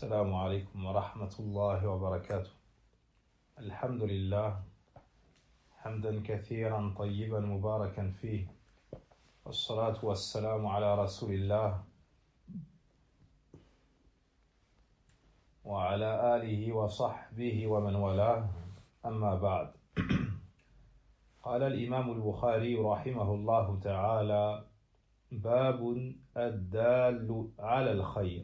السلام عليكم ورحمة الله وبركاته. الحمد لله حمدا كثيرا طيبا مباركا فيه، والصلاة والسلام على رسول الله وعلى آله وصحبه ومن والاه، أما بعد. قال الإمام البخاري رحمه الله تعالى: باب الدال على الخير.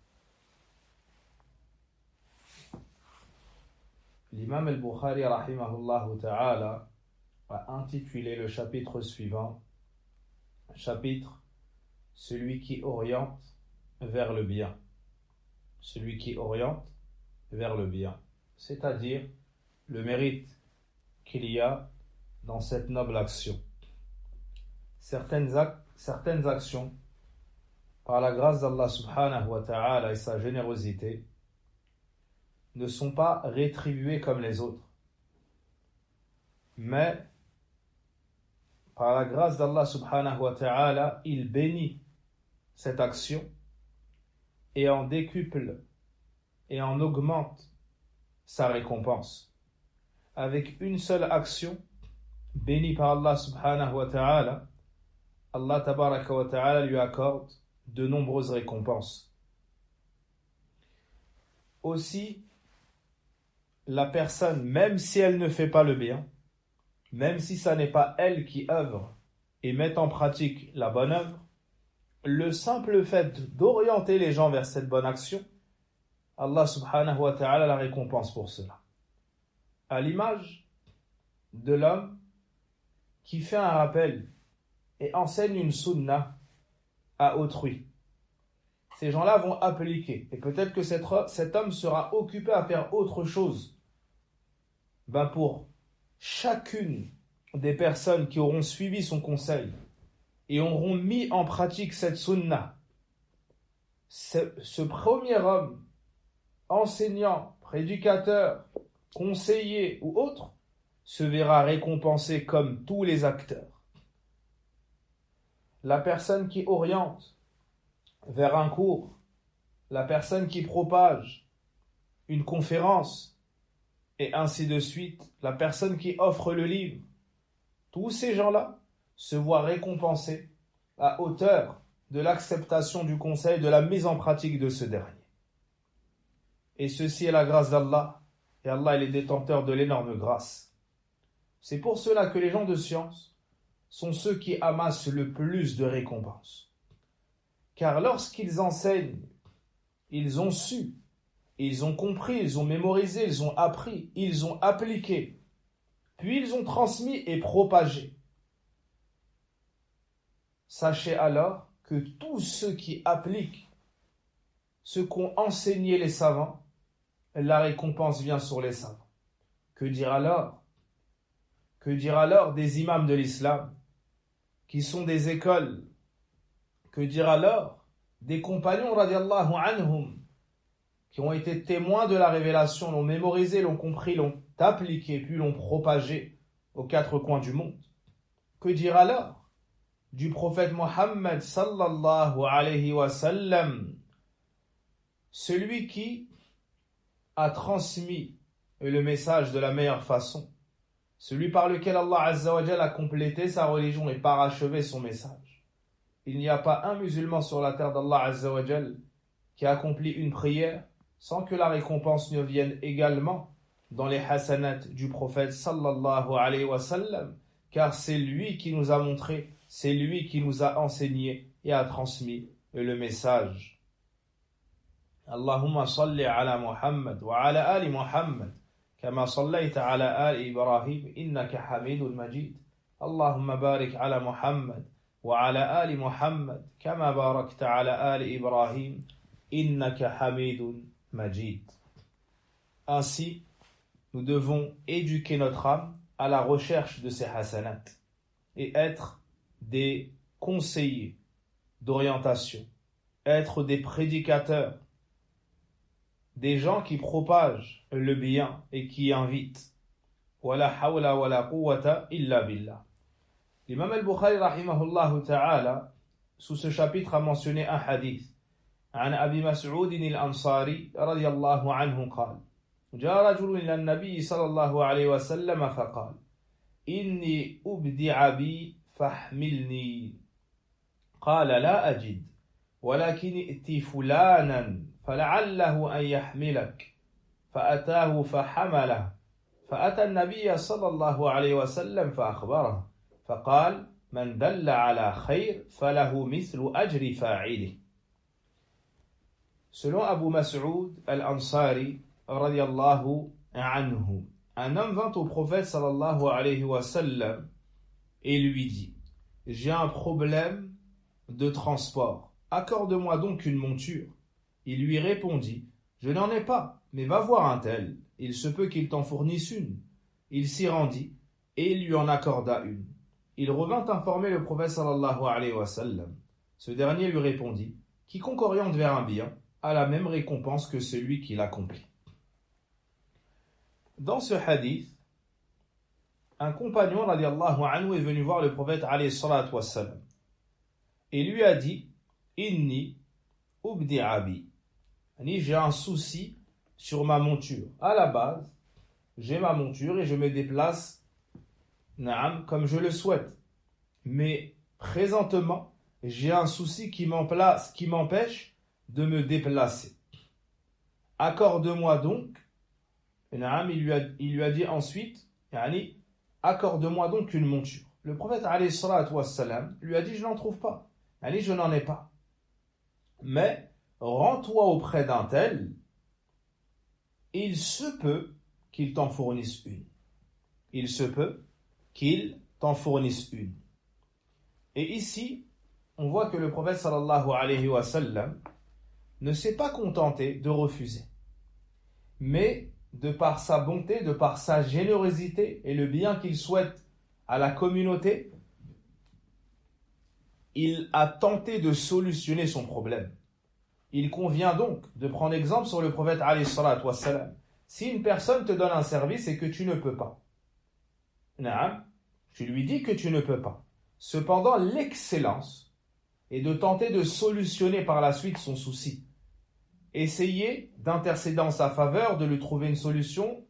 L'imam al-Bukhari rahimahullah ta'ala a intitulé le chapitre suivant, chapitre celui qui oriente vers le bien. Celui qui oriente vers le bien, c'est-à-dire le mérite qu'il y a dans cette noble action. Certaines actions, par la grâce d'Allah subhanahu wa ta'ala et sa générosité, ne sont pas rétribuées comme les autres. Mais, par la grâce d'Allah subhanahu wa ta'ala, il bénit cette action et en décuple et en augmente sa récompense. Avec une seule action, bénie par Allah subhanahu wa ta'ala, Allah tabaraka wa ta'ala lui accorde de nombreuses récompenses. Aussi, la personne, même si elle ne fait pas le bien, même si ça n'est pas elle qui œuvre et met en pratique la bonne œuvre, le simple fait d'orienter les gens vers cette bonne action, Allah subhanahu wa ta'ala la récompense pour cela. À l'image de l'homme qui fait un rappel et enseigne une sunna à autrui. Ces gens-là vont appliquer, et peut-être que cet homme sera occupé à faire autre chose. Pour chacune des personnes qui auront suivi son conseil et auront mis en pratique cette sunna, ce premier homme, enseignant, prédicateur, conseiller ou autre, se verra récompensé comme tous les acteurs. La personne qui oriente vers un cours, la personne qui propage une conférence, et ainsi de suite, la personne qui offre le livre, tous ces gens-là se voient récompensés à hauteur de l'acceptation du conseil, de la mise en pratique de ce dernier. Et ceci est la grâce d'Allah, et Allah est le détenteur de l'énorme grâce. C'est pour cela que les gens de science sont ceux qui amassent le plus de récompenses. Car lorsqu'ils enseignent, ils ont su, ils ont compris, ils ont mémorisé, ils ont appris, ils ont appliqué, puis ils ont transmis et propagé. Sachez alors que tous ceux qui appliquent ce qu'ont enseigné les savants, la récompense vient sur les savants. Que dire alors des imams de l'islam qui sont des écoles? Que dire alors des compagnons radiallahu anhum qui ont été témoins de la révélation, l'ont mémorisé, l'ont compris, l'ont appliqué, puis l'ont propagé aux quatre coins du monde? Que dire alors du prophète Mohammed sallallahu alayhi wa sallam, celui qui a transmis le message de la meilleure façon, celui par lequel Allah azza wa jalla a complété sa religion et parachevé son message. Il n'y a pas un musulman sur la terre d'Allah azza wa jalla qui a accompli une prière sans que la récompense ne vienne également dans les hasanats du prophète sallallahu alayhi wa sallam, car c'est lui qui nous a montré, c'est lui qui nous a enseigné et a transmis le message. Allahumma salli ala Muhammad wa ala ali Muhammad kama sallayta ala ali Ibrahim innaka hamidun majid. Allahumma barik ala Muhammad wa ala ali Muhammad kama barakta ala ali Ibrahim innaka hamidun majid. Ainsi, nous devons éduquer notre âme à la recherche de ces hasanats et être des conseillers d'orientation, être des prédicateurs, des gens qui propagent le bien et qui invitent. Wala hawla wala quwwata illa billah. L'imam al-Bukhari rahimahullah ta'ala, sous ce chapitre, a mentionné un hadith عن أبي مسعود الأنصاري رضي الله عنه قال جاء رجل إلى النبي صلى الله عليه وسلم فقال إني أبدع بي فاحملني قال لا أجد ولكن ائت فلانا فلعله أن يحملك فأتاه فحمله فأتى النبي صلى الله عليه وسلم فأخبره فقال من دل على خير فله مثل أجر فاعله. Selon Abu Mas'ud al-Ansari radiyallahu anhu, un homme vint au prophète sallallahu alayhi wa sallam et lui dit: j'ai un problème de transport, accorde-moi donc une monture. Il lui répondit: je n'en ai pas, mais va voir un tel, il se peut qu'il t'en fournisse une. Il s'y rendit et il lui en accorda une. Il revint informer le prophète sallallahu alayhi wa sallam. Ce dernier lui répondit: quiconque oriente vers un bien a la même récompense que celui qui l'accomplit. Dans ce hadith, un compagnon radiallahu anhu est venu voir le prophète alayhi salatu wassalam et lui a dit: inni ubdi'a bi, j'ai un souci sur ma monture. À la base, j'ai ma monture et je me déplace comme je le souhaite. Mais présentement, j'ai un souci qui m'empêche de me déplacer. Accorde-moi donc, il lui a dit ensuite, accorde-moi donc une monture. Le prophète alayhi salatu wassalam lui a dit: je n'en trouve pas, je n'en ai pas. Mais rends-toi auprès d'un tel, il se peut qu'il t'en fournisse une. Il se peut qu'il t'en fournisse une. Et ici, on voit que le prophète sallallahu alayhi wa sallam ne s'est pas contenté de refuser, mais de par sa bonté, de par sa générosité et le bien qu'il souhaite à la communauté, il a tenté de solutionner son problème. Il convient donc de prendre exemple sur le prophète alayhi salatu wassalam. Si une personne te donne un service et que tu ne peux pas, tu lui dis que tu ne peux pas. Cependant, l'excellence est de tenter de solutionner par la suite son souci. Essayer d'intercéder en sa faveur, de lui trouver une solution.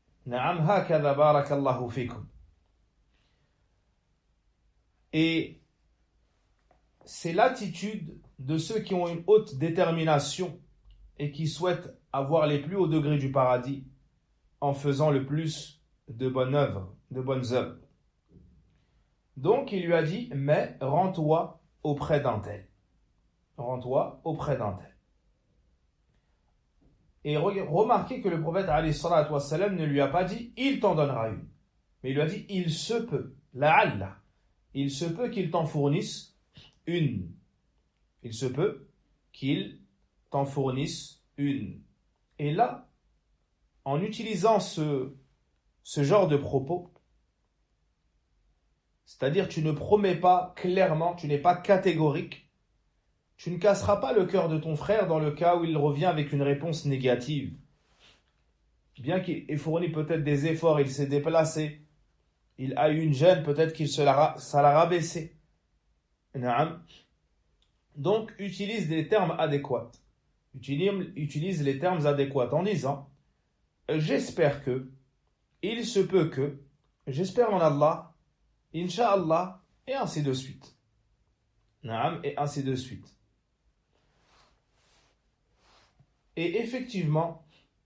Et c'est l'attitude de ceux qui ont une haute détermination et qui souhaitent avoir les plus hauts degrés du paradis en faisant le plus de bonnes œuvres. Donc il lui a dit: mais rends-toi auprès d'un tel. Rends-toi auprès d'un tel. Et remarquez que le prophète alayhi salatu wassalam ne lui a pas dit: il t'en donnera une. Mais il lui a dit: il se peut, la'alla, il se peut qu'il t'en fournisse une. Il se peut qu'il t'en fournisse une. Et là, en utilisant ce genre de propos, c'est-à-dire tu ne promets pas clairement, tu n'es pas catégorique, tu ne casseras pas le cœur de ton frère dans le cas où il revient avec une réponse négative. Bien qu'il ait fourni peut-être des efforts, il s'est déplacé, il a eu une gêne, peut-être qu'il ça l'a rabaissé. Donc, utilise les termes adéquats. Utilise les termes adéquats en disant: j'espère que, il se peut que, j'espère en Allah, Inch'Allah, et ainsi de suite. Et ainsi de suite. Et effectivement,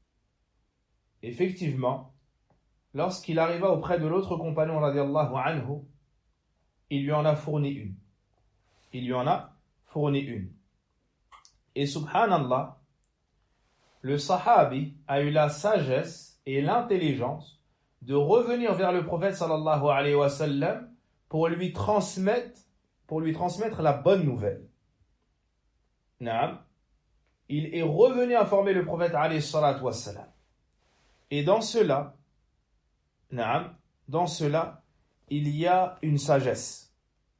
lorsqu'il arriva auprès de l'autre compagnon radiallahu anhu, il lui en a fourni une. Et subhanallah, le sahabi a eu la sagesse et l'intelligence de revenir vers le prophète sallallahu alayhi wa sallam pour lui transmettre la bonne nouvelle. Il est revenu informer le prophète alayhi salatu wa sallam. Et dans cela, il y a une sagesse.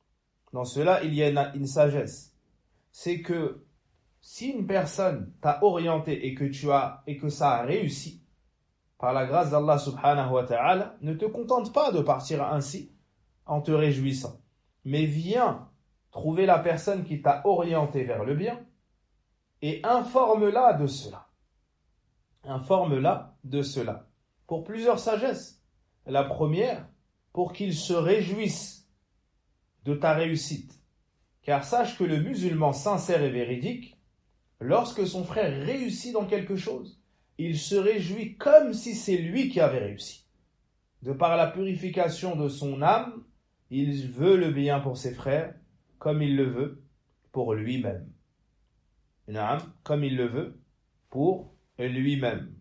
C'est que si une personne t'a orienté et que ça a réussi, par la grâce d'Allah subhanahu wa ta'ala, ne te contente pas de partir ainsi en te réjouissant, mais viens trouver la personne qui t'a orienté vers le bien et informe-la de cela. Informe-la de cela. Pour plusieurs sagesses. La première, pour qu'il se réjouisse de ta réussite. Car sache que le musulman sincère et véridique, lorsque son frère réussit dans quelque chose, il se réjouit comme si c'est lui qui avait réussi. De par la purification de son âme, il veut le bien pour ses frères, comme il le veut pour lui-même. Comme il le veut pour lui-même.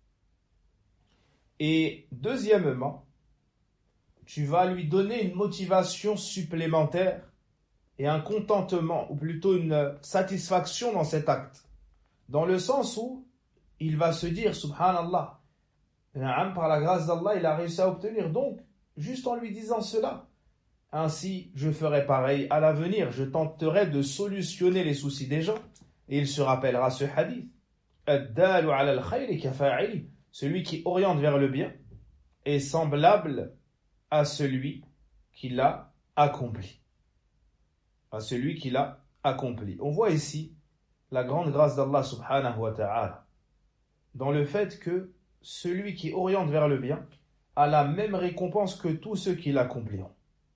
Et deuxièmement, tu vas lui donner une motivation supplémentaire et un contentement, ou plutôt une satisfaction dans cet acte. Dans le sens où il va se dire, subhanallah, par la grâce d'Allah, il a réussi à obtenir. Donc, juste en lui disant cela, ainsi je ferai pareil à l'avenir, je tenterai de solutionner les soucis des gens. Et il se rappellera ce hadith. Ad-dalu ala al-khayri kafa'ili. Celui qui oriente vers le bien est semblable à celui qui l'a accompli. À celui qui l'a accompli. On voit ici la grande grâce d'Allah subhanahu wa ta'ala dans le fait que celui qui oriente vers le bien a la même récompense que tous ceux qui l'accompliront.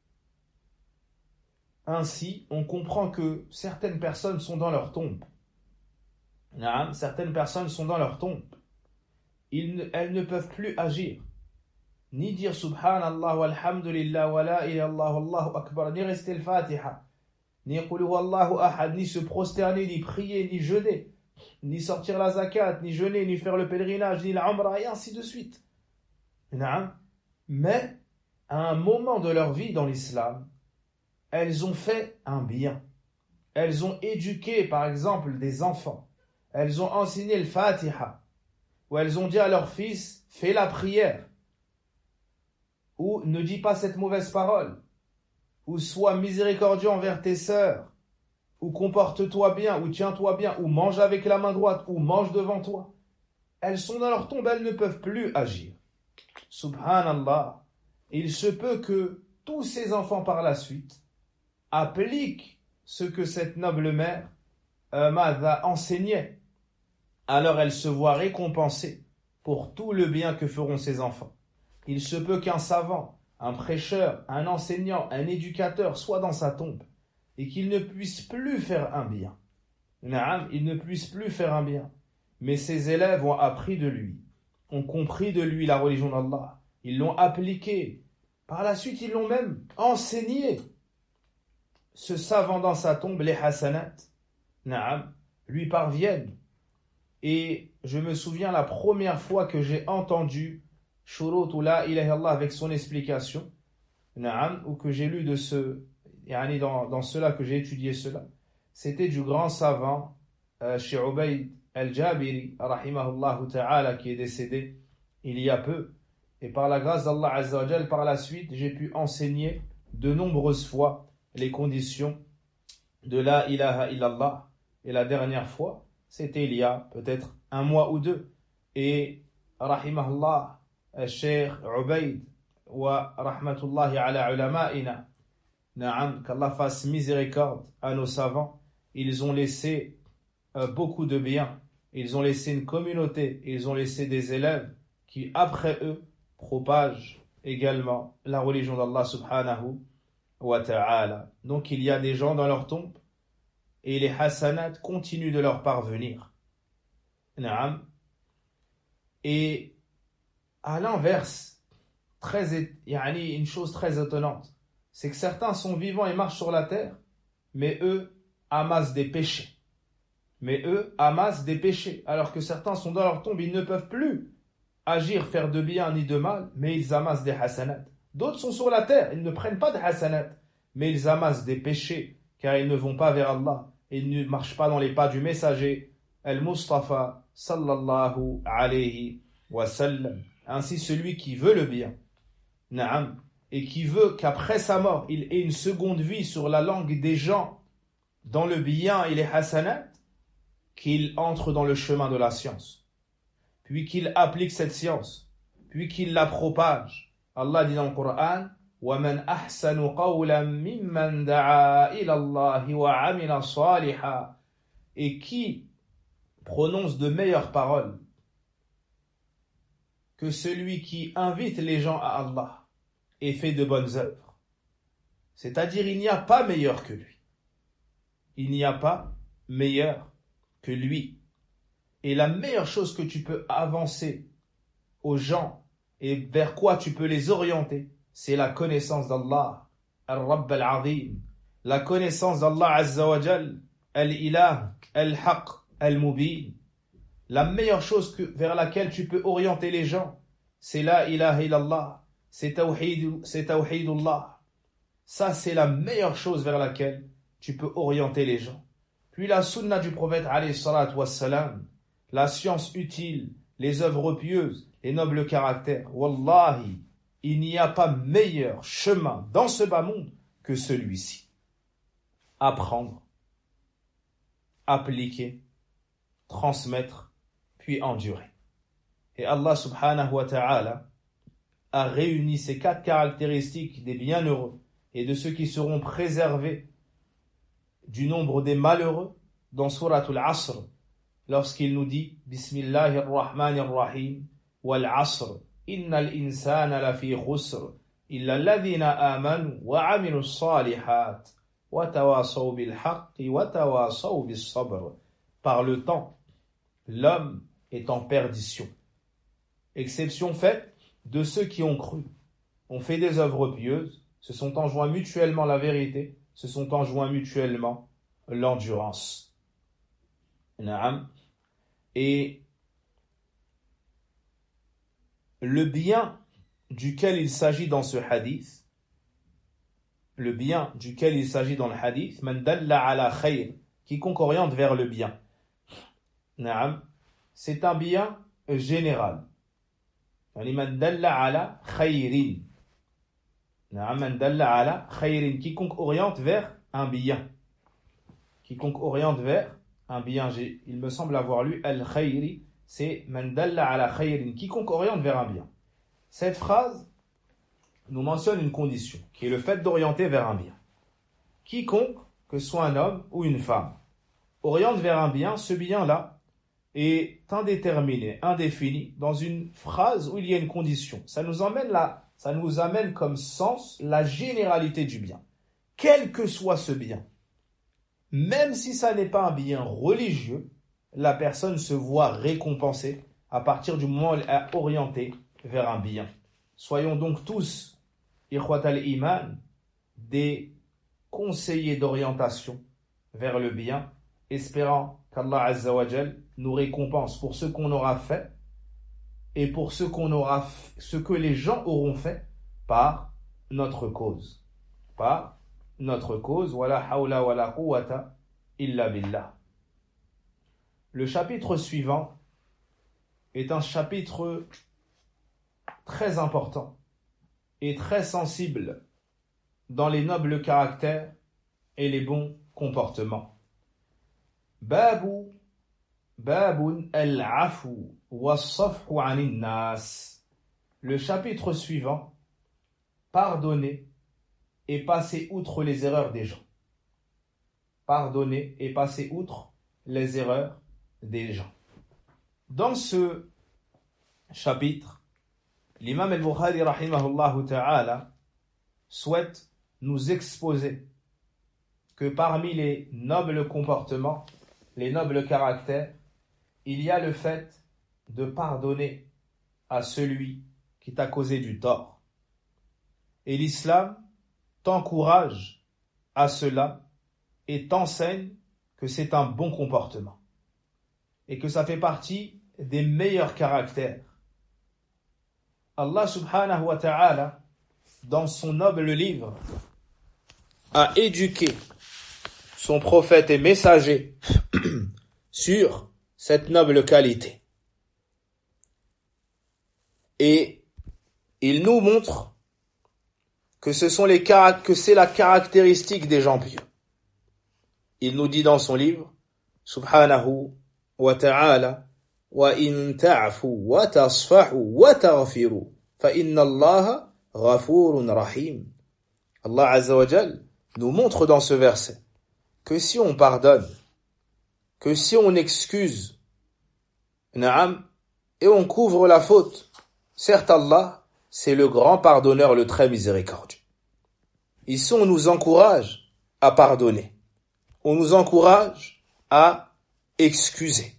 Ainsi, on comprend que certaines personnes sont dans leur tombe. Certaines personnes sont dans leur tombe. Elles ne peuvent plus agir, ni dire subhanallah walhamdulillah wa la ilaha illallah wallahu akbar, ni rester le fatiha, ni qul huwallahu ahad, ni se prosterner, ni prier, ni jeûner, ni sortir la zakat, ni jeûner, ni faire le pèlerinage, ni l'umra, et ainsi de suite. Mais à un moment de leur vie dans l'islam, elles ont fait un bien. Elles ont éduqué, par exemple, des enfants. Elles ont enseigné le fatiha, ou elles ont dit à leur fils, fais la prière, ou ne dis pas cette mauvaise parole, ou sois miséricordieux envers tes sœurs, ou comporte-toi bien, ou tiens-toi bien, ou mange avec la main droite, ou mange devant toi. Elles sont dans leur tombe, elles ne peuvent plus agir. Subhanallah, il se peut que tous ces enfants par la suite appliquent ce que cette noble mère enseignait. Alors elle se voit récompensée pour tout le bien que feront ses enfants. Il se peut qu'un savant, un prêcheur, un enseignant, un éducateur soit dans sa tombe et qu'il ne puisse plus faire un bien. Il ne puisse plus faire un bien. Mais ses élèves ont appris de lui, ont compris de lui la religion d'Allah. Ils l'ont appliqué. Par la suite, ils l'ont même enseigné. Ce savant dans sa tombe, les hasanat, lui parviennent. Et je me souviens la première fois que j'ai entendu Shurut ou la ilaha illallah avec son explication, ou que j'ai lu de dans cela, que j'ai étudié cela, c'était du grand savant Cheikh Ubayd al-Jabiri, rahimahullah ta'ala, qui est décédé il y a peu. Et par la grâce d'Allah Azza wa Jal, par la suite, j'ai pu enseigner de nombreuses fois les conditions de la ilaha illallah. Et la dernière fois, c'était il y a peut-être un mois ou deux. Et rahimahullah, Cheikh Ubayd wa rahmatullahi ala ulama'ina, qu'Allah fasse miséricorde à nos savants. Ils ont laissé beaucoup de biens. Ils ont laissé une communauté. Ils ont laissé des élèves qui, après eux, propagent également la religion d'Allah subhanahu wa ta'ala. Donc il y a des gens dans leur tombe et les hasanats continuent de leur parvenir. Et à l'inverse, une chose très étonnante, c'est que certains sont vivants et marchent sur la terre, mais eux amassent des péchés. Alors que certains sont dans leur tombe, ils ne peuvent plus agir, faire de bien ni de mal, mais ils amassent des hasanats. D'autres sont sur la terre, ils ne prennent pas de hasanat, mais ils amassent des péchés, car ils ne vont pas vers Allah, et ils ne marchent pas dans les pas du messager, Al-Mustafa, sallallahu alayhi wa sallam. Ainsi, celui qui veut le bien, et qui veut qu'après sa mort, il ait une seconde vie sur la langue des gens, dans le bien et les hasanat, qu'il entre dans le chemin de la science, puis qu'il applique cette science, puis qu'il la propage. Allah dit dans le Coran, وَمَنْ أَحْسَنُ قَوْلًا مِمَّنْ دَعَا إِلَى اللَّهِ وَعَمِلَ صَالِحًا. Et qui prononce de meilleures paroles que celui qui invite les gens à Allah et fait de bonnes œuvres. C'est-à-dire, il n'y a pas meilleur que lui. Il n'y a pas meilleur que lui. Et la meilleure chose que tu peux avancer aux gens et vers quoi tu peux les orienter, c'est la connaissance d'Allah, Al-Rabb Al-Azim, la connaissance d'Allah Azza wa Jal, Al-Ilah, Al-Haq, Al-Mubin. La meilleure chose vers laquelle tu peux orienter les gens, c'est la ilaha illallah, c'est tawhidullah. Ça, c'est la meilleure chose vers laquelle tu peux orienter les gens. Puis la sunna du prophète, alayhi salatu wassalam, la science utile, les œuvres pieuses, les nobles caractères. Wallahi, il n'y a pas meilleur chemin dans ce bas monde que celui-ci. Apprendre, appliquer, transmettre, puis endurer. Et Allah subhanahu wa ta'ala a réuni ces 4 caractéristiques des bienheureux et de ceux qui seront préservés du nombre des malheureux dans Suratul Asr, lorsqu'il nous dit Bismillahir Rahmanir Rahim wal Asr innal insana lafi khusr illa alladhina amanu wa amilus salihat wa tawasaw bil haqqi wa tawasaw bis sabr. Par le temps, l'homme est en perdition. Exception faite de ceux qui ont cru, ont fait des œuvres pieuses, se sont enjoints mutuellement la vérité, se sont enjoints mutuellement l'endurance. Naam. Et le bien duquel il s'agit dans ce hadith, le bien duquel il s'agit dans le hadith, man dalla ala khayr, quiconque oriente vers le bien. Naam. C'est un bien général. Man dalla ala khayrin. Naam, man dalla ala khayrin, quiconque oriente vers un bien. Quiconque oriente vers un bien. Il me semble avoir lu al-khayri, c'est man dalla ala khayrin, quiconque oriente vers un bien. Cette phrase nous mentionne une condition, qui est le fait d'orienter vers un bien. Quiconque, que ce soit un homme ou une femme, oriente vers un bien, ce bien-là est indéterminé, indéfini, dans une phrase où il y a une condition. Ça nous amène comme sens la généralité du bien. Quel que soit ce bien, même si ça n'est pas un bien religieux, la personne se voit récompensée à partir du moment où elle est orientée vers un bien. Soyons donc tous, ikhwat al-iman, des conseillers d'orientation vers le bien, espérant qu'Allah Azza wa Jal nous récompense pour ce qu'on aura fait et pour ce que les gens auront fait par notre cause. Par notre cause. Wala hawla wala quwwata illa billah. Le chapitre suivant est un chapitre très important et très sensible dans les nobles caractères et les bons comportements. Babun al-afu was-safhu 'anil nas. Le chapitre suivant, pardonner et passer outre les erreurs des gens. Pardonner et passer outre les erreurs des gens. Dans ce chapitre, l'imam al-Bukhari rahimahullah ta'ala souhaite nous exposer que parmi les nobles comportements, les nobles caractères, il y a le fait de pardonner à celui qui t'a causé du tort. Et l'islam t'encourage à cela et t'enseigne que c'est un bon comportement et que ça fait partie des meilleurs caractères. Allah subhanahu wa ta'ala, dans son noble livre, a éduqué son prophète et messager sur cette noble qualité. Et il nous montre que c'est la caractéristique des gens pieux. Il nous dit dans son livre, subhanahu wa ta'ala, wa in ta'fu wa tasfahu wa taghfiru fa inna Allaha ghafurun rahim. Allah Azza wa Jal nous montre dans ce verset que si on pardonne, que si on excuse Naam, et on couvre la faute. Certes, Allah, c'est le grand pardonneur, le très miséricordieux. Ici, on nous encourage à pardonner. On nous encourage à excuser.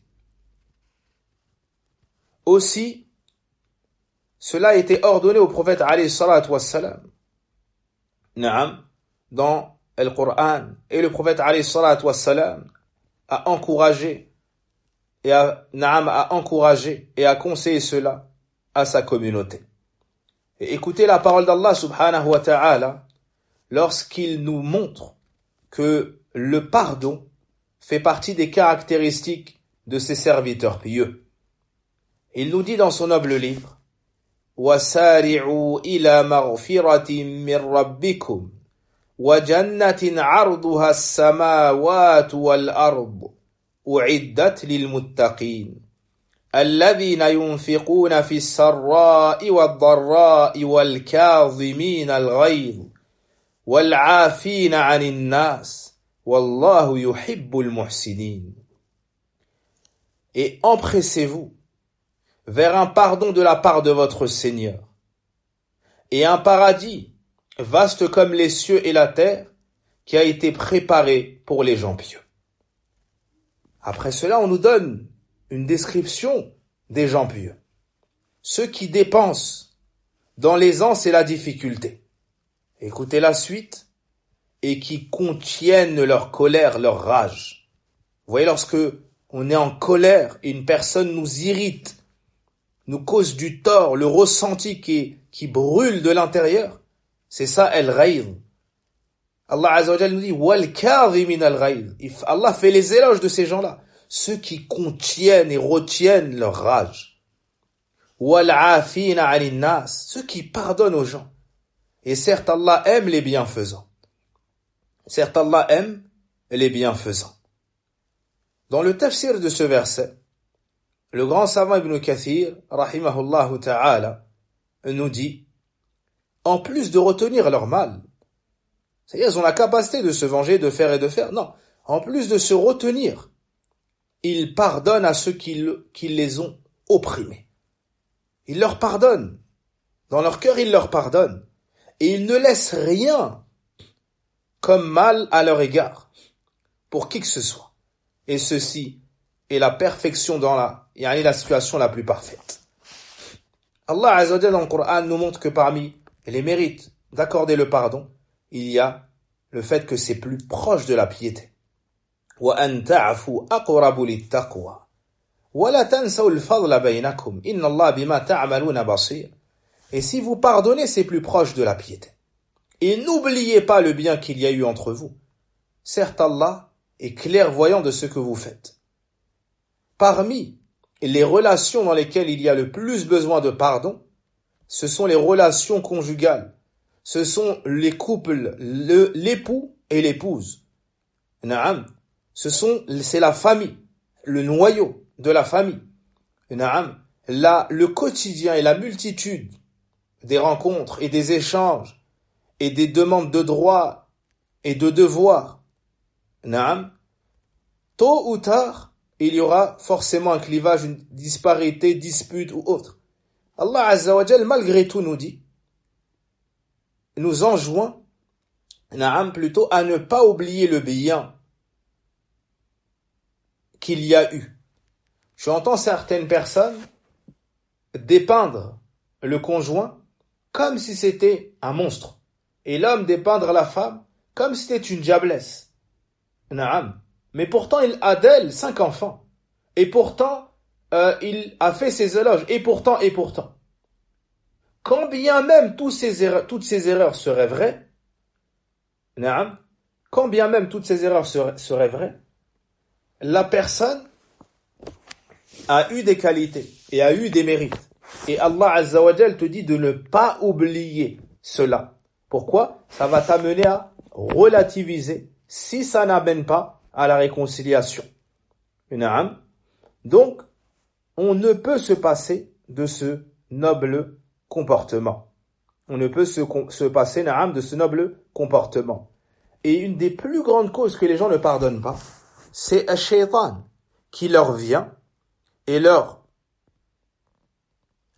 Aussi, cela a été ordonné au prophète alayhi salatu wassalam. Naam, dans le Coran. Et le prophète alayhi salatu wassalam a encouragé et a encouragé et a conseillé cela à sa communauté. Et écoutez la parole d'Allah subhanahu wa ta'ala lorsqu'il nous montre que le pardon fait partie des caractéristiques de ses serviteurs pieux. Il nous dit dans son noble livre وَسَارِعُوا إِلَى مَغْفِرَةٍ مِّن رَّبِّكُمْ وَجَنَّةٍ عَرْضُهَا السَّمَاوَاتُ وَالْأَرْضُ أُعِدَّتْ لِلْمُتَّقِينَ الَّذِينَ يُنْفِقُونَ فِي السَّرَّاءِ وَالضَّرَّاءِ وَالْكَاظِمِينَ الْغَيْظَ وَالْعَافِينَ عَنِ النَّاسِ وَاللَّهُ يُحِبُّ الْمُحْسِنِينَ. Et empressez-vous vers un pardon de la part de votre Seigneur et un paradis vaste comme les cieux et la terre qui a été préparé pour les gens pieux. Après cela, on nous donne une description des gens pieux. Ceux qui dépensent dans l'aisance et la difficulté. Écoutez la suite. Et qui contiennent leur colère, leur rage. Vous voyez, lorsque on est en colère et une personne nous irrite, nous cause du tort, le ressenti qui brûle de l'intérieur, c'est ça, al-ghayz. Allah Azza wa Jalla nous dit, wal-kadhimin al-ghayz. Allah fait les éloges de ces gens-là. Ceux qui contiennent et retiennent leur rage. Wal-afina 'anil nas. Ceux qui pardonnent aux gens. Et certes, Allah aime les bienfaisants. Certes, Allah aime les bienfaisants. Dans le tafsir de ce verset, le grand savant Ibn Kathir, rahimahullah ta'ala, nous dit, en plus de retenir leur mal, c'est-à-dire ils ont la capacité de se venger, de faire et de faire, non, en plus de se retenir, ils pardonnent à ceux qui les ont opprimés. Ils leur pardonnent. Dans leur cœur, ils leur pardonnent. Et ils ne laissent rien comme mal à leur égard, pour qui que ce soit. Et ceci est la perfection dans la situation la plus parfaite. Allah Azza wa Jalla dans le Coran nous montre que parmi les mérites d'accorder le pardon, il y a le fait que c'est plus proche de la piété. وَأَن تَعْفُوا أَقْرَبُ لِلتَّقْوَى وَلَا تَنْسَوْا الْفَضْلَ بَيْنَكُمْ إِنَّ اللَّهَ بِمَا تَعْمَلُونَ بَصِيرٌ. Et si vous pardonnez, c'est plus proche de la piété. Et n'oubliez pas le bien qu'il y a eu entre vous. Certes, Allah est clairvoyant de ce que vous faites. Parmi les relations dans lesquelles il y a le plus besoin de pardon, ce sont les relations conjugales. Ce sont les couples, l'époux et l'épouse. Naam. C'est la famille, le noyau de la famille. Naam. Le quotidien et la multitude des rencontres et des échanges et des demandes de droits et de devoirs. Naam. Tôt ou tard, il y aura forcément un clivage, une disparité, dispute ou autre. Allah Azza wa Jal, malgré tout, nous enjoint, plutôt, à ne pas oublier le bien qu'il y a eu. J'entends certaines personnes dépeindre le conjoint comme si c'était un monstre. Et l'homme dépeindre la femme comme si c'était une diablesse. Mais pourtant, il a d'elle 5 enfants. Et pourtant, il a fait ses éloges. Et pourtant. Quand bien même toutes ces erreurs seraient vraies, quand bien même toutes ces erreurs seraient vraies, la personne a eu des qualités et a eu des mérites. Et Allah Azza wa Jal te dit de ne pas oublier cela. Pourquoi? Ça va t'amener à relativiser si ça n'amène pas à la réconciliation. Donc, on ne peut se passer de ce noble comportement. On ne peut se passer de ce noble comportement. Et une des plus grandes causes que les gens ne pardonnent pas, c'est un shaitan qui leur vient et leur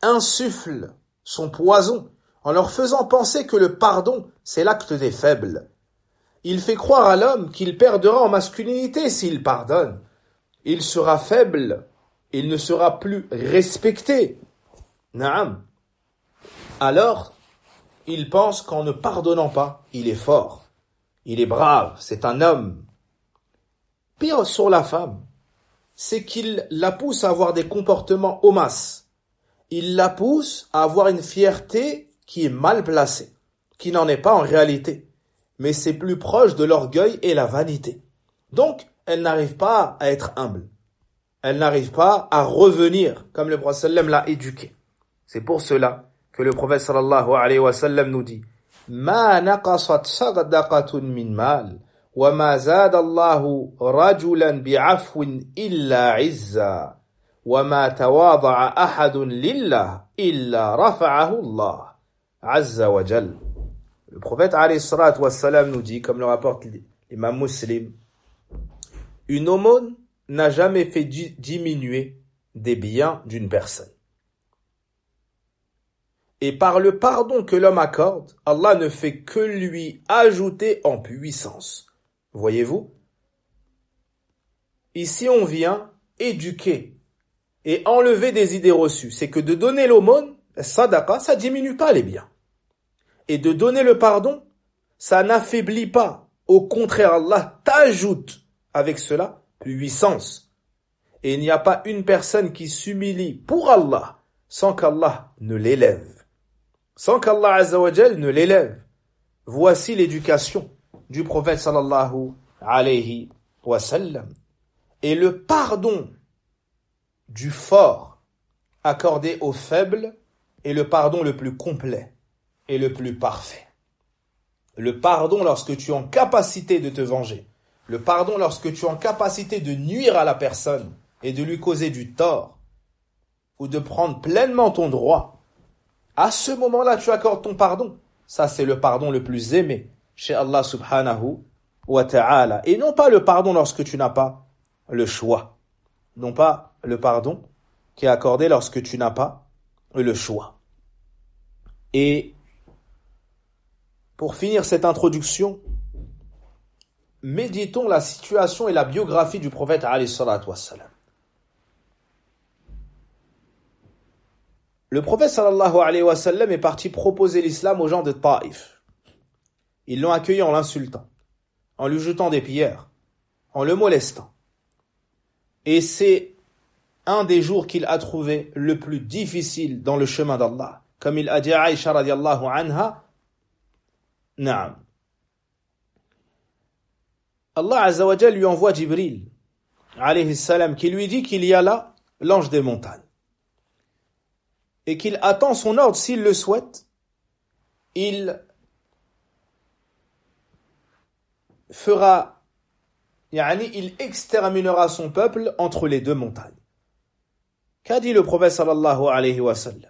insuffle son poison en leur faisant penser que le pardon, c'est l'acte des faibles. Il fait croire à l'homme qu'il perdra en masculinité s'il pardonne. Il sera faible, il ne sera plus respecté. Naam. Alors, il pense qu'en ne pardonnant pas, il est fort, il est brave, c'est un homme. Pire sur la femme, c'est qu'il la pousse à avoir des comportements homasses. Il la pousse à avoir une fierté qui est mal placée, qui n'en est pas en réalité, mais c'est plus proche de l'orgueil et la vanité. Donc, elle n'arrive pas à être humble. Elle n'arrive pas à revenir comme le prophète sallam l'a éduqué. C'est pour cela que le prophète sallallahu alayhi wa sallam nous dit Ma naqasat sadaqatun min mal wa ma zada Allahu rajulan bi'afwin illa 'izza wa ma tawada'a ahadun lillah illa rafa'ahu Allah 'azza wa jal. Le prophète alayhi salatu wa sallam nous dit, comme le rapporte l'imam Muslim, une aumône n'a jamais fait diminuer des biens d'une personne. Et par le pardon que l'homme accorde, Allah ne fait que lui ajouter en puissance. Voyez-vous? Ici, on vient éduquer et enlever des idées reçues. C'est que de donner l'aumône, sadaqa, ça diminue pas les biens. Et de donner le pardon, ça n'affaiblit pas. Au contraire, Allah t'ajoute avec cela puissance. Et il n'y a pas une personne qui s'humilie pour Allah sans qu'Allah ne l'élève. Sans qu'Allah Azza wa Jal ne l'élève. Voici l'éducation du prophète sallallahu alayhi wa sallam. Et le pardon du fort accordé aux faibles est le pardon le plus complet et le plus parfait. Le pardon lorsque tu es en capacité de te venger. Le pardon lorsque tu es en capacité de nuire à la personne et de lui causer du tort ou de prendre pleinement ton droit. À ce moment-là, tu accordes ton pardon. Ça, c'est le pardon le plus aimé chez Allah subhanahu wa ta'ala. Et non pas le pardon lorsque tu n'as pas le choix. Non pas le pardon qui est accordé lorsque tu n'as pas le choix. Et pour finir cette introduction, méditons la situation et la biographie du prophète alayhi salatu wassalam. Le prophète sallallahu alayhi wa sallam est parti proposer l'islam aux gens de Taïf. Ils l'ont accueilli en l'insultant, en lui jetant des pierres, en le molestant. Et c'est un des jours qu'il a trouvé le plus difficile dans le chemin d'Allah. Comme il a dit à Aïcha radiallahu anha, Naam. Allah Azza wa Jal lui envoie Jibril, alayhi salam, qui lui dit qu'il y a là l'ange des montagnes. Et qu'il attend son ordre s'il le souhaite, il il exterminera son peuple entre les deux montagnes. Qu'a dit le prophète sallallahu alayhi wa sallam?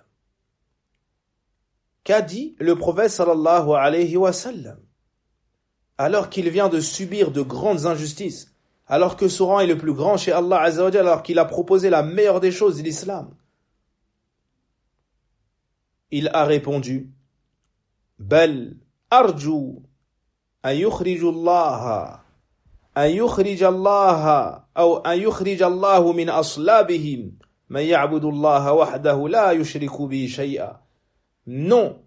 Qu'a dit le prophète sallallahu alayhi wa sallam? Alors qu'il vient de subir de grandes injustices, alors que son rang est le plus grand chez Allah Azza wa Jalla, alors qu'il a proposé la meilleure des choses, l'islam. Il a répondu Bal arju an yukhrij Allah ou an yukhrij Allah min aslabihim man ya'budu Allah wahdahu la yushriku bi shay'a. Non,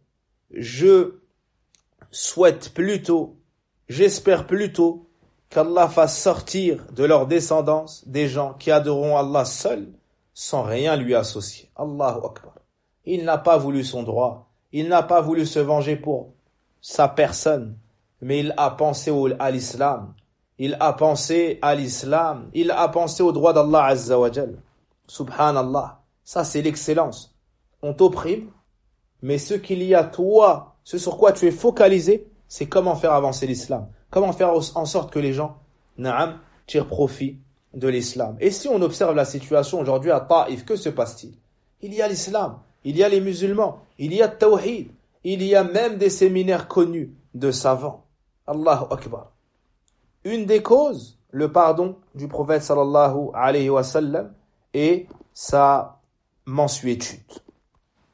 j'espère plutôt qu'Allah fasse sortir de leur descendance des gens qui adoreront Allah seul sans rien lui associer. Allahu Akbar. Il n'a pas voulu son droit, il n'a pas voulu se venger pour sa personne, mais il a pensé à l'islam, il a pensé au droit d'Allah Azza wa Jal. Subhanallah, ça c'est l'excellence. On t'opprime, mais ce qu'il y a toi, ce sur quoi tu es focalisé, c'est comment faire avancer l'islam, comment faire en sorte que les gens, tirent profit de l'islam. Et si on observe la situation aujourd'hui à Taïf, que se passe-t-il? Il y a l'islam. Il y a les musulmans, il y a le tawhid, il y a même des séminaires connus de savants. Allahu Akbar. Une des causes, le pardon du prophète sallallahu alayhi wa sallam et sa mansuétude.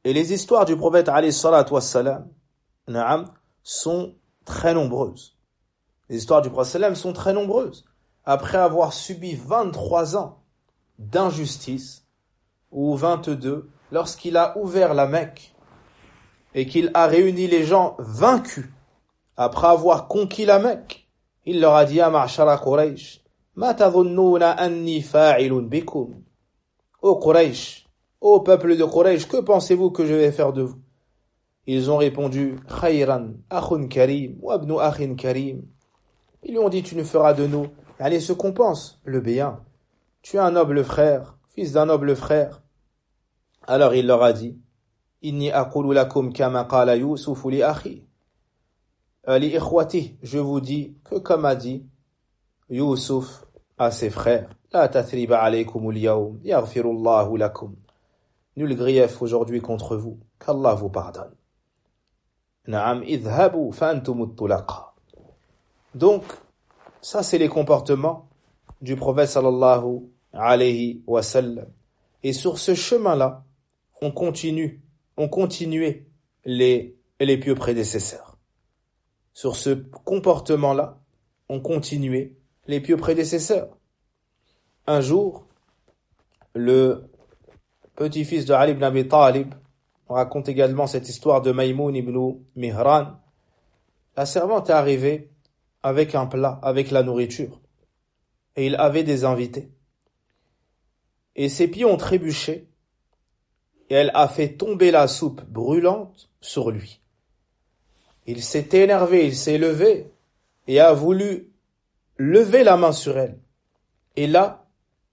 Et les histoires du prophète alayhi salatu wassalam, sont très nombreuses. Les histoires du prophète sallam sont très nombreuses. Après avoir subi 23 ans d'injustice, ou 22, lorsqu'il a ouvert la Mecque et qu'il a réuni les gens vaincus, après avoir conquis la Mecque, il leur a dit à Ma'shara Quraysh, Ma tadhunnuna anni fa'ilun bikum. Ô Quraysh, ô peuple de Quraysh, que pensez-vous que je vais faire de vous? Ils ont répondu, Khayran, akhun karim, wa ibnu akhin karim. Ils lui ont dit, tu nous feras de nous, allez, ce qu'on pense, le bien. Tu es un noble frère, fils d'un noble frère. Alors il leur a dit, Inni aqulu lakum kama qala Yusuf li akhi. Li ikhwati, je vous dis que comme a dit Yusuf à ses frères, La tathriba alaykum al-yawm, yaghfirullahu lakum. Nul grief aujourd'hui contre vous, qu'Allah vous pardonne. Na'am idhabu fa antumut tulaqa. Donc, ça c'est les comportements du prophète sallallahu alayhi wa sallam. Et sur ce chemin-là, on continuait les pieux prédécesseurs. Sur ce comportement-là, on continuait les pieux prédécesseurs. Un jour, le petit-fils de Ali ibn Abi Talib, on raconte également cette histoire de Maïmoun ibn Mihran. La servante est arrivée avec un plat, avec la nourriture. Et il avait des invités. Et ses pieds ont trébuché. Et elle a fait tomber la soupe brûlante sur lui. Il s'est énervé, il s'est levé et a voulu lever la main sur elle. Et là,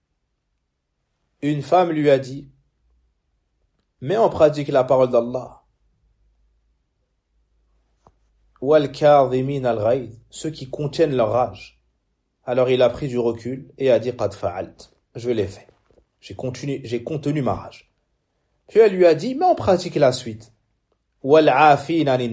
une femme lui a dit, mets en pratique la parole d'Allah. Wal kadhimin al-ghayz, ceux qui contiennent leur rage. Alors il a pris du recul et a dit qad fa'alt, je l'ai fait. J'ai contenu ma rage. Puis elle lui a dit, mets en pratique la suite. Wal 'afina 'anil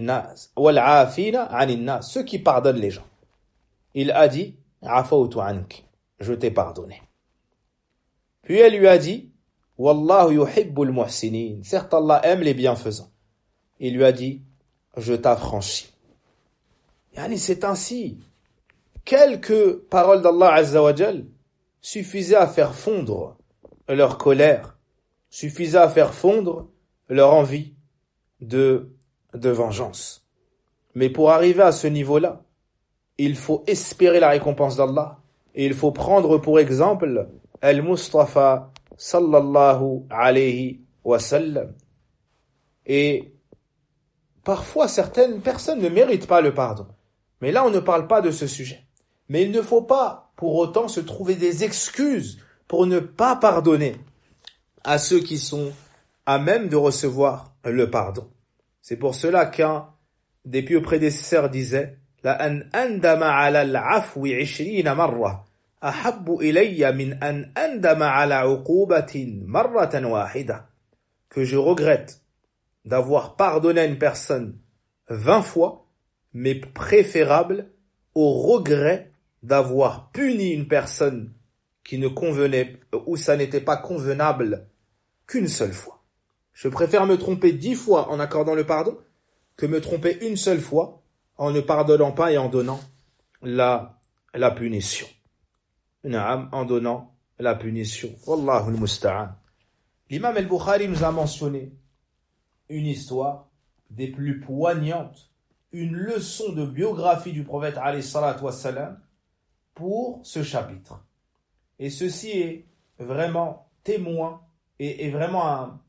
nas, ceux qui pardonnent les gens. Il a dit, 'afawtu 'ank, je t'ai pardonné. Puis elle lui a dit, Wallahu yuhibbul muhsinin, certes Allah aime les bienfaisants. Il lui a dit, je t'affranchis. Yani c'est ainsi. Quelques paroles d'Allah Azza wa Jal suffisaient à faire fondre leur colère, suffisaient à faire fondre leur envie de vengeance. Mais pour arriver à ce niveau-là, il faut espérer la récompense d'Allah et il faut prendre pour exemple Al-Mustafa sallallahu alayhi wa sallam. Et parfois certaines personnes ne méritent pas le pardon. Mais là on ne parle pas de ce sujet. Mais il ne faut pas pour autant se trouver des excuses pour ne pas pardonner à ceux qui sont à même de recevoir le pardon. C'est pour cela qu'un des pieux prédécesseurs disait La an andama ala al-afwi 20 marra ahabbu ilayya min an andama ala uqubatin marratan wahida. Que je regrette d'avoir pardonné à une personne 20 fois, mais préférable au regret d'avoir puni une personne qui ne convenait, ou ça n'était pas convenable qu'une seule fois. Je préfère me tromper 10 fois en accordant le pardon que me tromper une seule fois en ne pardonnant pas et en donnant la punition. Naam, en donnant la punition. Wallahu al-musta'an. L'imam al-Bukhari nous a mentionné une histoire des plus poignantes, une leçon de biographie du prophète alayhi salatu wassalam pour ce chapitre. Et ceci est vraiment témoin et vraiment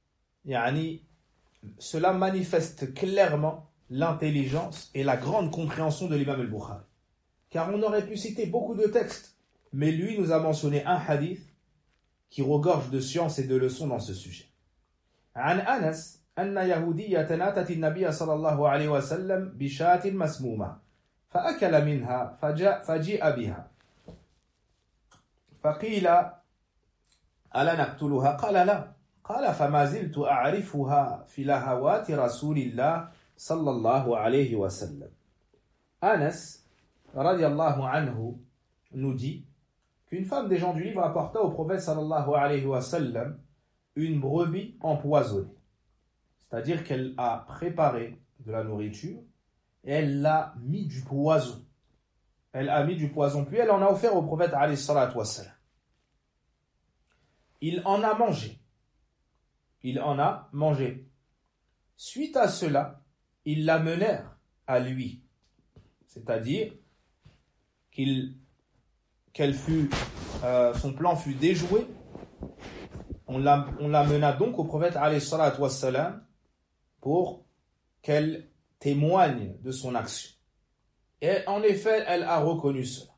cela manifeste clairement l'intelligence et la grande compréhension de l'imam al-Bukhari. Car on aurait pu citer beaucoup de textes, mais lui nous a mentionné un hadith qui regorge de science et de leçons dans ce sujet. عن أنس أن يهودية أتت النبي صلى الله عليه وسلم بشاة مسمومة فأكل منها فجيء بها فقيل ألا نقتلها؟ قال لا. قال فما زلت أعرفها في لهوات رسول الله صلى الله عليه وسلم. Anas radiallahu anhu nous dit qu'une femme des gens du livre apporta au prophète sallallahu alayhi wa sallam une brebis empoisonnée. C'est-à-dire qu'elle a préparé de la nourriture et elle a mis du poison. Elle a mis du poison, puis elle en a offert au prophète alayhi salatu wassalam. Il en a mangé. Il en a mangé. Suite à cela, ils l'amenèrent à lui. C'est-à-dire son plan fut déjoué. On l'amena donc au prophète alayhi salatu wassalam pour qu'elle témoigne de son action. Et en effet, elle a reconnu cela.